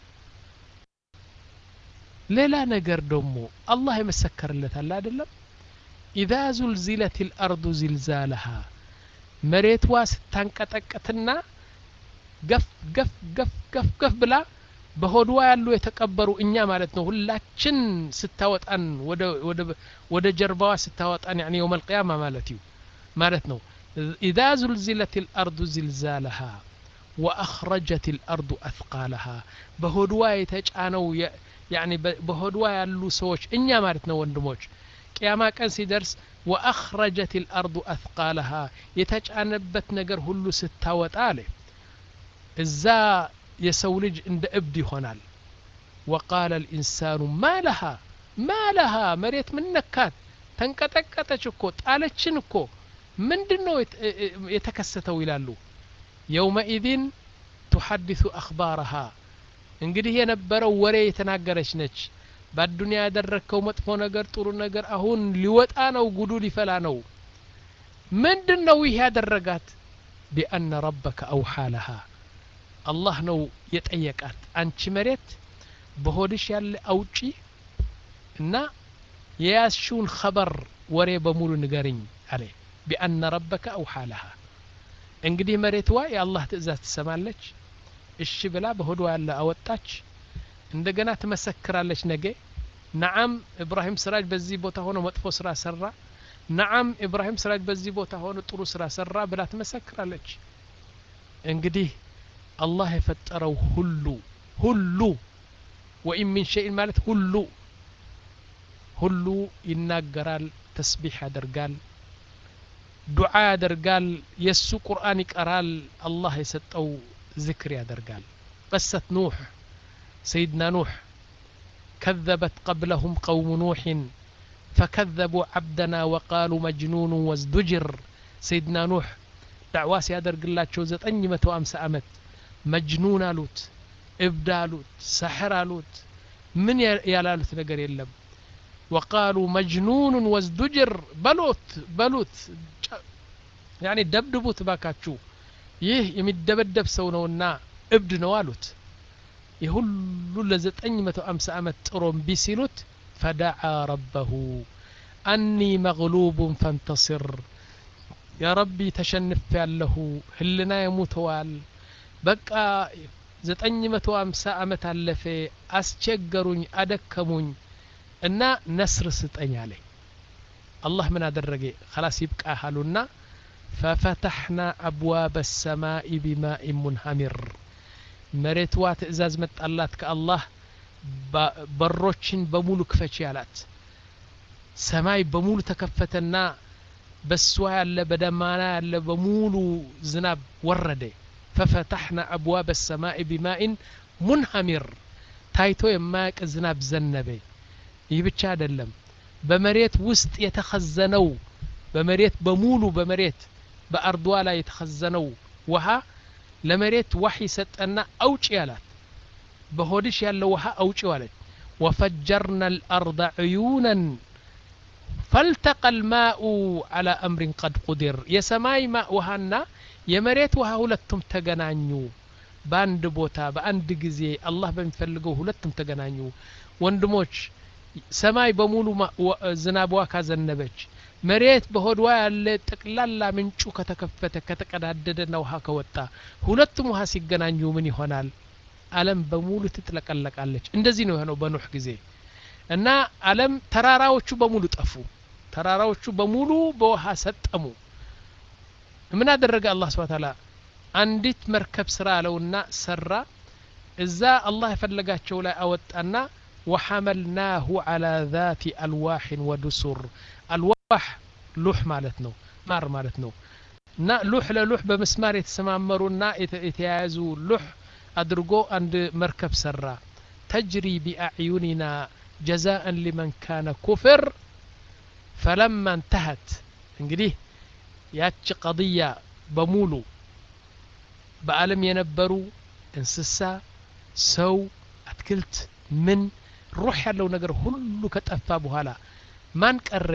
ሌላ ነገር ደግሞ አላህ የመሰከረለታል አይደለም اذا زلزلت الارض زلزالها መሬቷ ስታንቀጠቀጥና ገፍ ገፍ ገፍ ገፍ ገፍ ብላ በሆድዋ ያሉ የተቀበሩ እኛ ማለት ነው ሁላችን ስታወጣን ወደ ወደ ወደ ጀርባዋ ስታወጣን يعني يوم القيامه ማለት ይው ማለት ነው اذا زلزلت الارض زلزالها واخرجت الارض اثقالها በሆድዋ የተጫነው يعني በሆድዋ ያሉ ሰዎች እኛ ማለት ነው ወንድሞች ቂያማ ቀን ሲደርስ واخرجت الارض اثقالها የተጫነበት ነገር ሁሉ ስታወጣ አለ እዛ የሰው ልጅ እንደ እብድ ይሆናል وقال الانسان ما لها ما لها መሬት ምን ነካት ተንቀጠቀጠች እኮ ጣለችን እኮ ምንድነው የተከሰተው ይላሉ يومئذ تحدث اخبارها እንግዲህ የነበረው ወሬ የተናገረች ነች በዱንያ ያደረከው መጥፎ ነገር ጥሩ ነገር አሁን ሊወጣ ነው ጉዱ ሊፈላ ነው ምንድነው ይሄ ያደረጋት بأن ربك أوحى لها الله ነው የጠየቃት አንቺ መሬት በሆድሽ ያለ አውጪ እና የያዝሽውን خبر ወሬ በሙሉ ንገሪኝ አለ بأن ربك أوحى لها እንግዲህ መሬትዋ የአላህ ትእዛዝ ትሰማለች እሺ ብላ በሆድዋ ያለ አወጣች እንደገና ትመሰክራለች ነገ نعم إبراهيم سراج በዚህ ቦታ ሆኖ መጥፎ ስራ ሰራ نعم إبراهيم سراج በዚህ ቦታ ሆኖ ጥሩ ስራ ሰራ ብላ ትመሰክራለች እንግዲህ الله يفتروا هلو هلو وإن من شيء مالت هلو هلو يناقرال تسبيح درقال دعاء درقال يسو قرآن يقرال الله يستو ذكر درقال قصة نوح سيدنا نوح كذبت قبلهم قوم نوح فكذبوا عبدنا وقالوا مجنون وازدجر سيدنا نوح دعواسي درقال شو زتني متو أمس أمت مجنون አሉት እብድ አሉት سحر አሉት ምን ያላሉት ነገር የለም وقالوا مجنون وازدجر بلوت بلوت يعني ደብድቡት ባካችሁ ይህ የሚደበደብ ሰው ነውና እብድ ነው አሉት ይሁሉ ለዘጠኝ መቶ አምሳ አመት ጥሮም ቢሲሉት فدعا ربه أني مغلوب فانتصر يا ربي تشنف ያለሁ ህልና የሙተዋል በቃ ዘጠኝ መቶ ሃምሳ አመት አለፈ አስቸገሩኝ አደከሙኝ እና ነስር ስጠኝ አለ አላህ ምን አደረገ خلاص ይብቃ አሉና ففتحنا ابواب السماء بماء منهمر መሬቷ ትእዛዝ መጣላት ከአላህ በሮችን በሙሉ ክፈች ያላት ሰማይ በሙሉ ተከፈተና በሷ ያለ በደማና ያለ በሙሉ ዝናብ ወረደ ففتحنا ابواب السماء بماء منهمر ታይቶ የማያቅ ዝናብ ዘነበ ይህ ብቻ አይደለም በመሬት ውስጥ የተخزነው በመሬት በሙሉ በመሬት በአርዷ ላይ የተخزነው ውሃ ለመሬት ወህይ ሰጠና አውጪ ያላት በሆድሽ ያለው ውሃ አውጪ ማለት وفجرنا الارض عيونا فالتقى الماء على امر قد قدر የሰማይ ማء ውሃና የመሬት ውሃ ሁለቱም ተገናኙ በአንድ ቦታ በአንድ ጊዜ አላህ በሚፈልገው ሁለቱም ተገናኙ ወንድሞች ሰማይ በሙሉ ዝናብዋ ካዘነበች መሬት በሆድዋ ያለ ጥቅላላ ምንጩ ከተከፈተ ከተቀዳደደና ውሃ ከወጣ ሁለቱም ውሃ ሲገናኙ ምን ይሆናል ዓለም በሙሉ ትጥለቀለቃለች እንደዚህ ነው የሆነው በኑህ ጊዜ እና ዓለም ተራራዎቹ በሙሉ ጠፉ ተራራዎቹ በሙሉ በውሃ ሰጠሙ ምን አደረገ አላህ Subhanahu Wa Ta'ala አንዲት መርከብ ስራ አለውና ሰራ እዛ አላህ የፈለጋቸው ላይ አወጣና وحملناه على ذات ألواح ودسر ألواح لوح مالتنا مار مالتنا نا لوح للوح بمسمار يتسمامرونا يتيازو لوح أدرقو عند مركب سرا تجري بأعيننا جزاء لمن كان كفر فلما انتهت انقديه ياتش قضية بمولو بألم ينبرو انسسا سو أتكلت من روح ያለው ነገር ሁሉ ከጠፋ በኋላ ማን ቀረ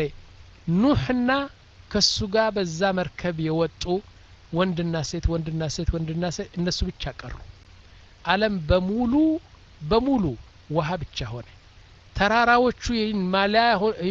ኑህና ከሱ ጋር በዛ መርከብ የወጡ ወንድና ሴት ወንድና ሴት ወንድና ሴት እነሱ ብቻ ቀሩ ዓለም በሙሉ በሙሉ ውሃ ብቻ ሆነ ተራራዎቹ ይን ማላ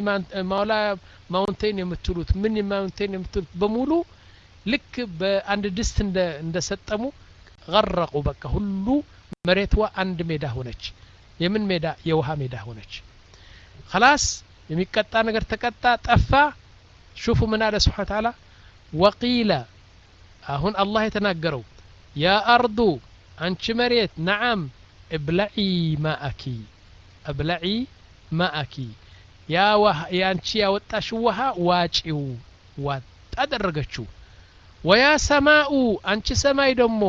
ማላ ማውንቴን የምትሉት ምን ማውንቴን የምትሉት በሙሉ ልክ በአንድ ድስት እንደ እንደሰጠሙ غرقوا በቃ ሁሉ መሬትዋ አንድ ሜዳ ሆነች የምን ሜዳ የውሃ ሜዳ ሆነች خلاص የሚቀጣ ነገር ተቀጣ ጠፋ شوفوا من الله سبحانه وتعالى وقيل አሁን አላህ የተናገረው يا أرض አንቺ መሬት نعم ابلعي ماءك ابلعي ماءك يا وها ያንቺ ያወጣሽ ውሃ ዋጪው ዋጥ አደረገችው ويا سماء አንቺ ሰማይ ደሞ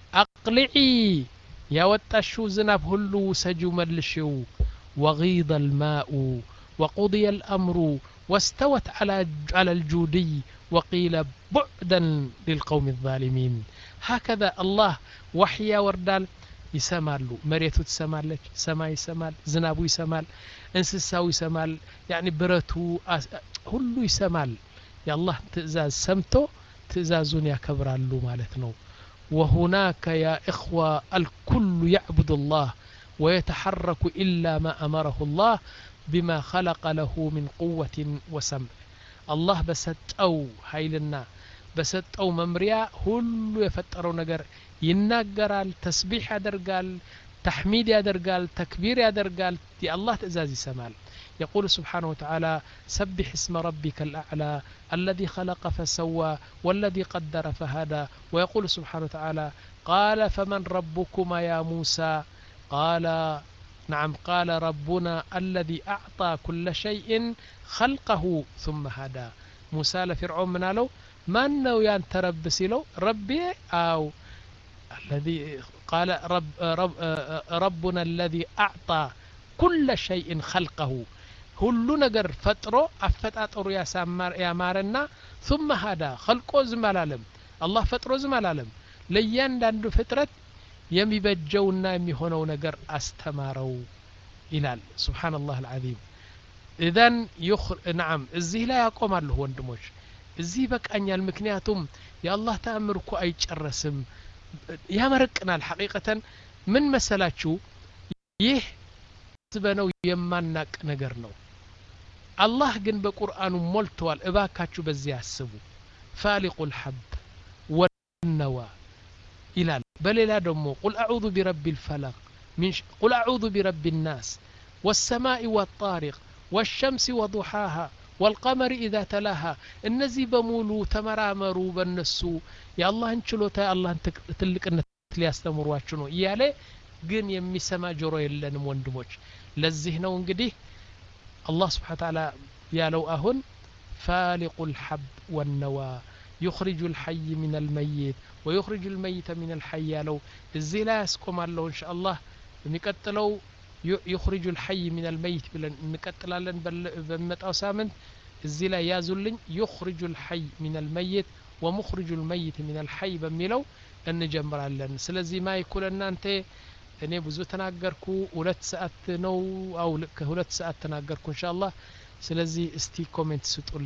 أقلعي يا وتشو زناب هلو سجو ملشو وغيض الماء وقضي الأمر واستوت على على الجودي وقيل بعدا للقوم الظالمين هكذا الله وحيا وردال يسمالو مريتو تسمالك سماي يسمال زنابو يسمال انسساو يسمال يعني برتو هلو يسمال يا الله تزاز سمتو تزازون يا كبرالو مالتنو وهناك يا إخوة الكل يعبد الله ويتحرك إلا ما أمره الله بما خلق له من قوة وسمع الله بست أو هايلنا بست أو ممريا هل يفتروا نجر ينجرال تسبيح يدرجال تحميد يدرجال تكبير يدرجال دي الله تزازي سمال يقول سبحانه وتعالى سبح اسم ربك الأعلى الذي خلق فسوى والذي قدر فهدى ويقول سبحانه وتعالى قال فمن ربكما يا موسى قال نعم قال ربنا الذي أعطى كل شيء خلقه ثم هدى موسى لفرعون من قالوا من نو يانت رب سيلو ربي أو الذي قال رب رب ربنا الذي أعطى كل شيء خلقه ሁሉ ነገር ፈጥሮ አፈጣጠሩ ያሳማር ያማረና ثم هذا خلقو ዝማላለም አላህ ፈጥሮ ዝማላለም ለእያንዳንዱ ፍጥረት የሚበጀውና የሚሆነው ነገር አስተማረው ይላል ሱብሃንአላህ አልዓዚም اذا يخ نعم እዚህ ላይ ያቆማሉ ወንድሞች እዚህ በቃኛል ምክንያቱም የአላህ ተአምር እኮ አይጨረስም ያመረቅናል ሐቂቀተን ምን መሰላችሁ ይህ በነው የማናቅ ነገር ነው الله جن بقرآن ملتوال إباكاتشو بزي السبو فالق الحب والنوى إلى በሌላ ደግሞ ቁል አዑዙ ቢረቢ ልፈለቅ من ش... قل أعوذ برب الناس والسماء والطارق والشمس وضحاها والقمر إذا تلاها النزي بمولو تمرامروا بالنسو يا الله انشلوتا يا الله تلك أن ليستمروا شنو يالي ግን የሚሰማ ጆሮ የለንም ወንድሞች ለዚህ ነው እንግዲህ አላህ Subhanahu Wa Ta'ala ያለው አሁን فالق الحب والنوى يخرج الحي من الميت ويخرج الميت من الحي ያለው እዚህ ላይ ያስቆማለሁ ኢንሻአላህ የሚቀጥለው يخرج الحي من الميت ብለን እንቀጥላለን በመጣው ሳምንት እዚህ ላይ ያዙልኝ يخرج الحي من الميت ومخرج الميت من الحي በሚለው እንጀምራለን ስለዚህ ማይኩል እናንተ እኔ ብዙ ተናገርኩ ሁለት ሰዓት ነው አው ከሁለት ሰዓት ተናገርኩ ኢንሻአላህ ስለዚህ እስቲ ኮሜንት ስጡ